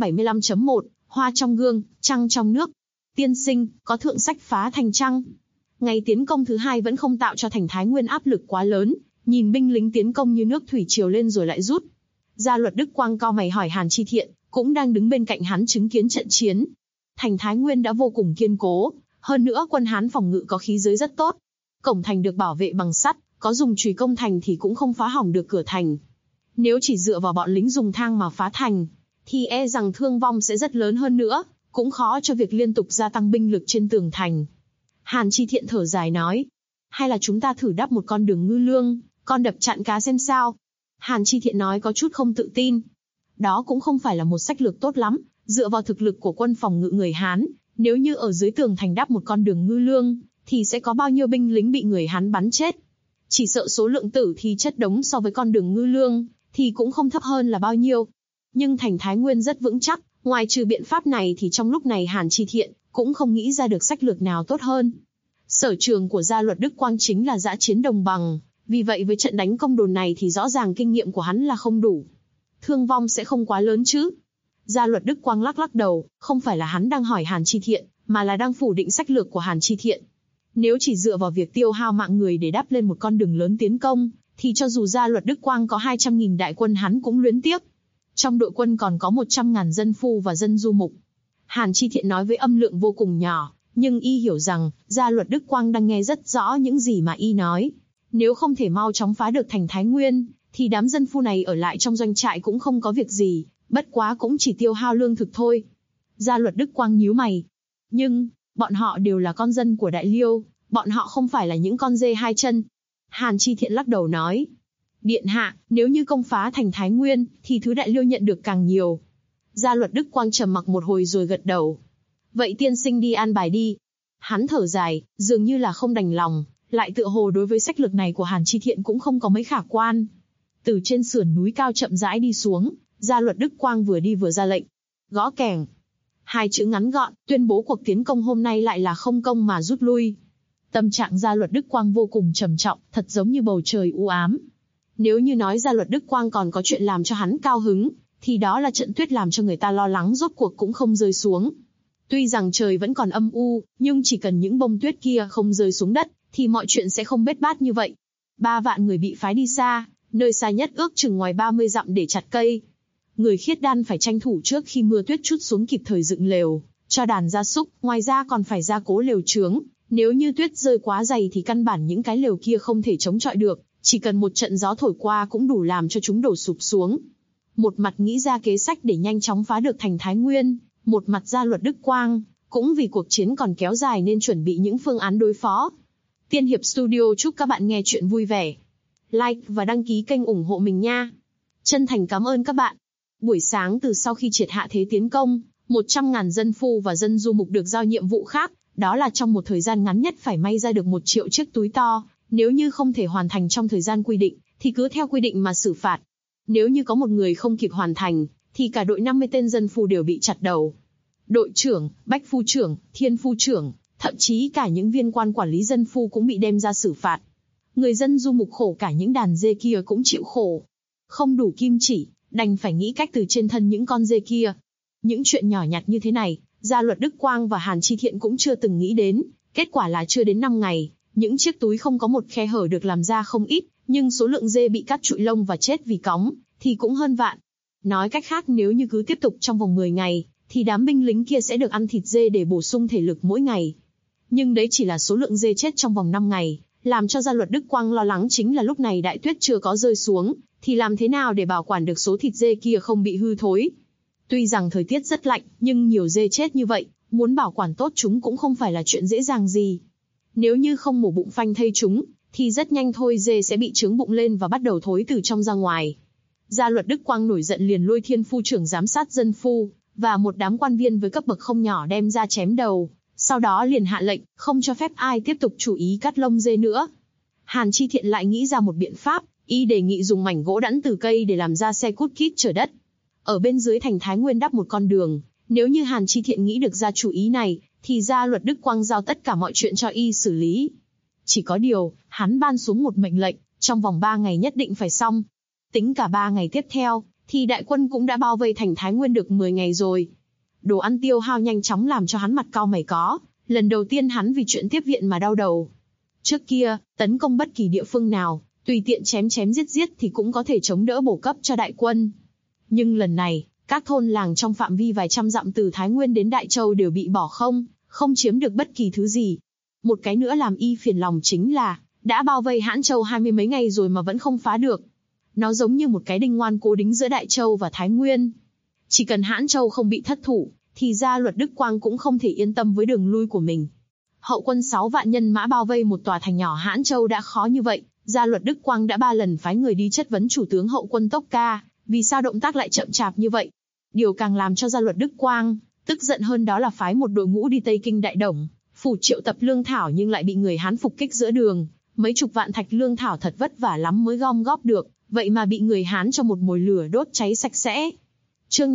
575.1, Hoa trong gương, trăng trong nước. Tiên sinh, có thượng sách phá thành trăng. Ngày tiến công thứ 2 vẫn không tạo cho thành Thái Nguyên áp lực quá lớn, nhìn binh lính tiến công như nước thủy triều lên rồi lại rút. Gia Luật Đức Quang cau mày hỏi Hàn Chi Thiện, cũng đang đứng bên cạnh hắn chứng kiến trận chiến. Thành Thái Nguyên đã vô cùng kiên cố, hơn nữa quân Hán phòng ngự có khí giới rất tốt. Cổng thành được bảo vệ bằng sắt, có dùng chùy công thành thì cũng không phá hỏng được cửa thành. Nếu chỉ dựa vào bọn lính dùng thang mà phá thành, thì e rằng thương vong sẽ rất lớn hơn nữa, cũng khó cho việc liên tục gia tăng binh lực trên tường thành. Hàn Chi Thiện thở dài nói, hay là chúng ta thử đắp một con đường ngư lương, con đập chặn cá xem sao. Hàn Chi Thiện nói có chút không tự tin. Đó cũng không phải là một sách lược tốt lắm, dựa vào thực lực của quân phòng ngự người Hán, nếu như ở dưới tường thành đắp một con đường ngư lương, thì sẽ có bao nhiêu binh lính bị người Hán bắn chết. Chỉ sợ số lượng tử thi chất đống so với con đường ngư lương, thì cũng không thấp hơn là bao nhiêu. Nhưng thành Thái Nguyên rất vững chắc, ngoài trừ biện pháp này thì trong lúc này Hàn Chi Thiện cũng không nghĩ ra được sách lược nào tốt hơn. Sở trường của Gia Luật Đức Quang chính là dã chiến đồng bằng, vì vậy với trận đánh công đồn này thì rõ ràng kinh nghiệm của hắn là không đủ. Thương vong sẽ không quá lớn chứ? Gia Luật Đức Quang lắc đầu, không phải là hắn đang hỏi Hàn Chi Thiện, mà là đang phủ định sách lược của Hàn Chi Thiện. Nếu chỉ dựa vào việc tiêu hao mạng người để đắp lên một con đường lớn tiến công, thì cho dù Gia Luật Đức Quang có 200.000 đại quân hắn cũng luyến tiếc. Trong đội quân còn có 100.000 dân phu và dân du mục. Hàn Chi Thiện nói với âm lượng vô cùng nhỏ, nhưng y hiểu rằng, Gia Luật Đức Quang đang nghe rất rõ những gì mà y nói. Nếu không thể mau chóng phá được thành Thái Nguyên, thì đám dân phu này ở lại trong doanh trại cũng không có việc gì, bất quá cũng chỉ tiêu hao lương thực thôi. Gia Luật Đức Quang nhíu mày. Nhưng, bọn họ đều là con dân của Đại Liêu, bọn họ không phải là những con dê 2 chân. Hàn Chi Thiện lắc đầu nói. Điện hạ, nếu như công phá thành Thái Nguyên, thì thứ Đại Liêu nhận được càng nhiều. Gia Luật Đức Quang trầm mặc một hồi rồi gật đầu. Vậy tiên sinh đi an bài đi. Hắn thở dài, dường như là không đành lòng, lại tựa hồ đối với sách lược này của Hàn Chi Thiện cũng không có mấy khả quan. Từ trên sườn núi cao chậm rãi đi xuống, Gia Luật Đức Quang vừa đi vừa ra lệnh. Gõ kèn. 2 chữ ngắn gọn, tuyên bố cuộc tiến công hôm nay lại là không công mà rút lui. Tâm trạng Gia Luật Đức Quang vô cùng trầm trọng, thật giống như bầu trời u ám. Nếu như nói Gia Luật Đức Quang còn có chuyện làm cho hắn cao hứng, thì đó là trận tuyết làm cho người ta lo lắng rốt cuộc cũng không rơi xuống. Tuy rằng trời vẫn còn âm u, nhưng chỉ cần những bông tuyết kia không rơi xuống đất, thì mọi chuyện sẽ không bết bát như vậy. 3 vạn người bị phái đi xa, nơi xa nhất ước chừng ngoài 30 dặm để chặt cây. Người khiết đan phải tranh thủ trước khi mưa tuyết trút xuống kịp thời dựng lều, cho đàn gia súc, ngoài ra còn phải gia cố lều chướng. Nếu như tuyết rơi quá dày thì căn bản những cái lều kia không thể chống chọi được, chỉ cần một trận gió thổi qua cũng đủ làm cho chúng đổ sụp xuống. Một mặt nghĩ ra kế sách để nhanh chóng phá được thành Thái Nguyên, một mặt Gia Luật Đức Quang, cũng vì cuộc chiến còn kéo dài nên chuẩn bị những phương án đối phó. Tiên Hiệp Studio chúc các bạn nghe chuyện vui vẻ. Like và đăng ký kênh ủng hộ mình nha. Chân thành cảm ơn các bạn. Buổi sáng từ sau khi triệt hạ thế tiến công, 100.000 dân phu và dân du mục được giao nhiệm vụ khác, đó là trong một thời gian ngắn nhất phải may ra được 1 triệu chiếc túi to. Nếu như không thể hoàn thành trong thời gian quy định, thì cứ theo quy định mà xử phạt. Nếu như có một người không kịp hoàn thành, thì cả đội 50 tên dân phu đều bị chặt đầu. Đội trưởng, bách phu trưởng, thiên phu trưởng, thậm chí cả những viên quan quản lý dân phu cũng bị đem ra xử phạt. Người dân du mục khổ, cả những đàn dê kia cũng chịu khổ. Không đủ kim chỉ, đành phải nghĩ cách từ trên thân những con dê kia. Những chuyện nhỏ nhặt như thế này, Gia Luật Đức Quang và Hàn Chi Thiện cũng chưa từng nghĩ đến. Kết quả là chưa đến 5 ngày, những chiếc túi không có một khe hở được làm ra không ít, nhưng số lượng dê bị cắt trụi lông và chết vì cóng, thì cũng hơn vạn. Nói cách khác, nếu như cứ tiếp tục trong vòng 10 ngày, thì đám binh lính kia sẽ được ăn thịt dê để bổ sung thể lực mỗi ngày. Nhưng đấy chỉ là số lượng dê chết trong vòng 5 ngày, làm cho Gia Luật Đức Quang lo lắng chính là lúc này đại tuyết chưa có rơi xuống, thì làm thế nào để bảo quản được số thịt dê kia không bị hư thối? Tuy rằng thời tiết rất lạnh, nhưng nhiều dê chết như vậy, muốn bảo quản tốt chúng cũng không phải là chuyện dễ dàng gì. Nếu như không mổ bụng phanh thây chúng, thì rất nhanh thôi dê sẽ bị trướng bụng lên và bắt đầu thối từ trong ra ngoài. Gia luật Đức Quang nổi giận liền lôi Thiên Phu trưởng giám sát dân phu và một đám quan viên với cấp bậc không nhỏ đem ra chém đầu. Sau đó liền hạ lệnh, không cho phép ai tiếp tục chủ ý cắt lông dê nữa. Hàn Chi Thiện lại nghĩ ra một biện pháp, y đề nghị dùng mảnh gỗ đẵn từ cây để làm ra xe cút kít chở đất. Ở bên dưới thành Thái Nguyên đắp một con đường, nếu như Hàn Chi Thiện nghĩ được ra chủ ý này, thì Gia luật Đức Quang giao tất cả mọi chuyện cho y xử lý. Chỉ có điều, hắn ban xuống một mệnh lệnh, trong vòng 3 ngày nhất định phải xong. Tính cả 3 ngày tiếp theo, thì đại quân cũng đã bao vây thành Thái Nguyên được 10 ngày rồi. Đồ ăn tiêu hao nhanh chóng làm cho hắn mặt cau mày có, lần đầu tiên hắn vì chuyện tiếp viện mà đau đầu. Trước kia, tấn công bất kỳ địa phương nào, tùy tiện chém chém giết giết thì cũng có thể chống đỡ bổ cấp cho đại quân. Nhưng lần này, các thôn làng trong phạm vi vài trăm dặm từ Thái Nguyên đến Đại Châu đều bị bỏ không chiếm được bất kỳ thứ gì. Một cái nữa làm y phiền lòng chính là, đã bao vây Hãn Châu 20 mấy ngày rồi mà vẫn không phá được. Nó giống như một cái đinh ngoan cố đính giữa Đại Châu và Thái Nguyên. Chỉ cần Hãn Châu không bị thất thủ, thì Gia luật Đức Quang cũng không thể yên tâm với đường lui của mình. Hậu quân 6 vạn nhân mã bao vây một tòa thành nhỏ Hãn Châu đã khó như vậy, Gia luật Đức Quang đã 3 lần phái người đi chất vấn chủ tướng hậu quân Tốc Ca, vì sao động tác lại chậm chạp như vậy. Điều càng làm cho Gia luật Đức Quang tức giận hơn đó là phái một đội ngũ đi Tây Kinh Đại Đồng, phủ triệu tập lương thảo nhưng lại bị người Hán phục kích giữa đường. Mấy chục vạn thạch lương thảo thật vất vả lắm mới gom góp được, vậy mà bị người Hán cho một mồi lửa đốt cháy sạch sẽ. Chương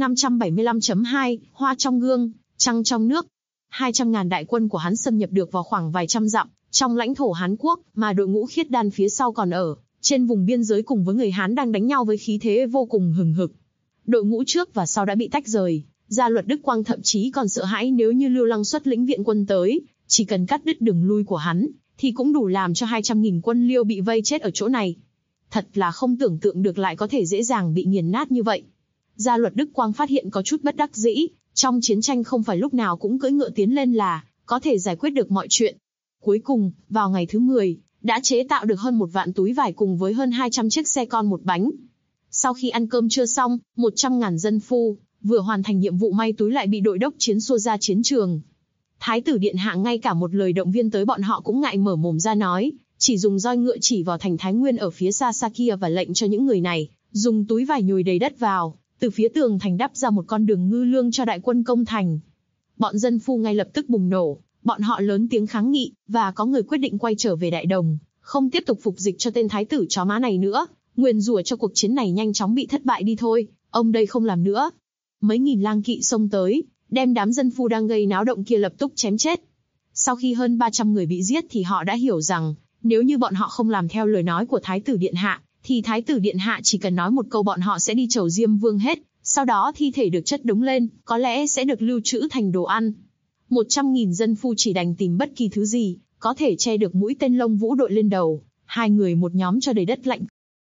575.2, Hoa trong gương, trăng trong nước. 200.000 đại quân của hắn xâm nhập được vào khoảng vài trăm dặm trong lãnh thổ Hán Quốc, mà đội ngũ Khiết Đan phía sau còn ở trên vùng biên giới cùng với người Hán đang đánh nhau với khí thế vô cùng hừng hực. Đội ngũ trước và sau đã bị tách rời, Gia luật Đức Quang thậm chí còn sợ hãi nếu như Lưu Lăng xuất lĩnh viện quân tới, chỉ cần cắt đứt đường lui của hắn, thì cũng đủ làm cho 200.000 quân Liêu bị vây chết ở chỗ này. Thật là không tưởng tượng được lại có thể dễ dàng bị nghiền nát như vậy. Gia luật Đức Quang phát hiện có chút bất đắc dĩ, trong chiến tranh không phải lúc nào cũng cưỡi ngựa tiến lên là có thể giải quyết được mọi chuyện. Cuối cùng, vào ngày thứ 10, đã chế tạo được hơn 1 vạn túi vải cùng với hơn 200 chiếc xe con một bánh. Sau khi ăn cơm trưa xong, 100.000 dân phu vừa hoàn thành nhiệm vụ may túi lại bị đội đốc chiến xua ra chiến trường. Thái tử điện hạ ngay cả một lời động viên tới bọn họ cũng ngại mở mồm ra nói, chỉ dùng roi ngựa chỉ vào thành Thái Nguyên ở phía xa xa kia và lệnh cho những người này dùng túi vải nhồi đầy đất vào, từ phía tường thành đắp ra một con đường ngư lương cho đại quân công thành. Bọn dân phu ngay lập tức bùng nổ, bọn họ lớn tiếng kháng nghị, và có người quyết định quay trở về Đại Đồng, không tiếp tục phục dịch cho tên thái tử chó má này nữa, nguyền rủa cho cuộc chiến này nhanh chóng bị thất bại đi thôi, ông đây không làm nữa. Mấy nghìn lang kỵ xông tới, đem đám dân phu đang gây náo động kia lập tức chém chết. Sau khi hơn 300 người bị giết thì họ đã hiểu rằng, nếu như bọn họ không làm theo lời nói của Thái tử Điện Hạ, thì Thái tử Điện Hạ chỉ cần nói một câu bọn họ sẽ đi chầu Diêm Vương hết, sau đó thi thể được chất đống lên, có lẽ sẽ được lưu trữ thành đồ ăn. 100.000 dân phu chỉ đành tìm bất kỳ thứ gì, có thể che được mũi tên Lông Vũ đội lên đầu, 2 người một nhóm cho đầy đất lạnh.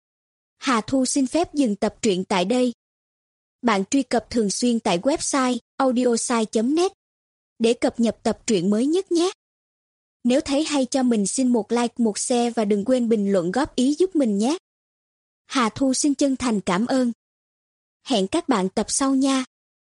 Hà Thu xin phép dừng tập truyện tại đây. Bạn truy cập thường xuyên tại website audiosai.net để cập nhật tập truyện mới nhất nhé. Nếu thấy hay cho mình xin một like, một share và đừng quên bình luận góp ý giúp mình nhé. Hà Thu xin chân thành cảm ơn. Hẹn các bạn tập sau nha.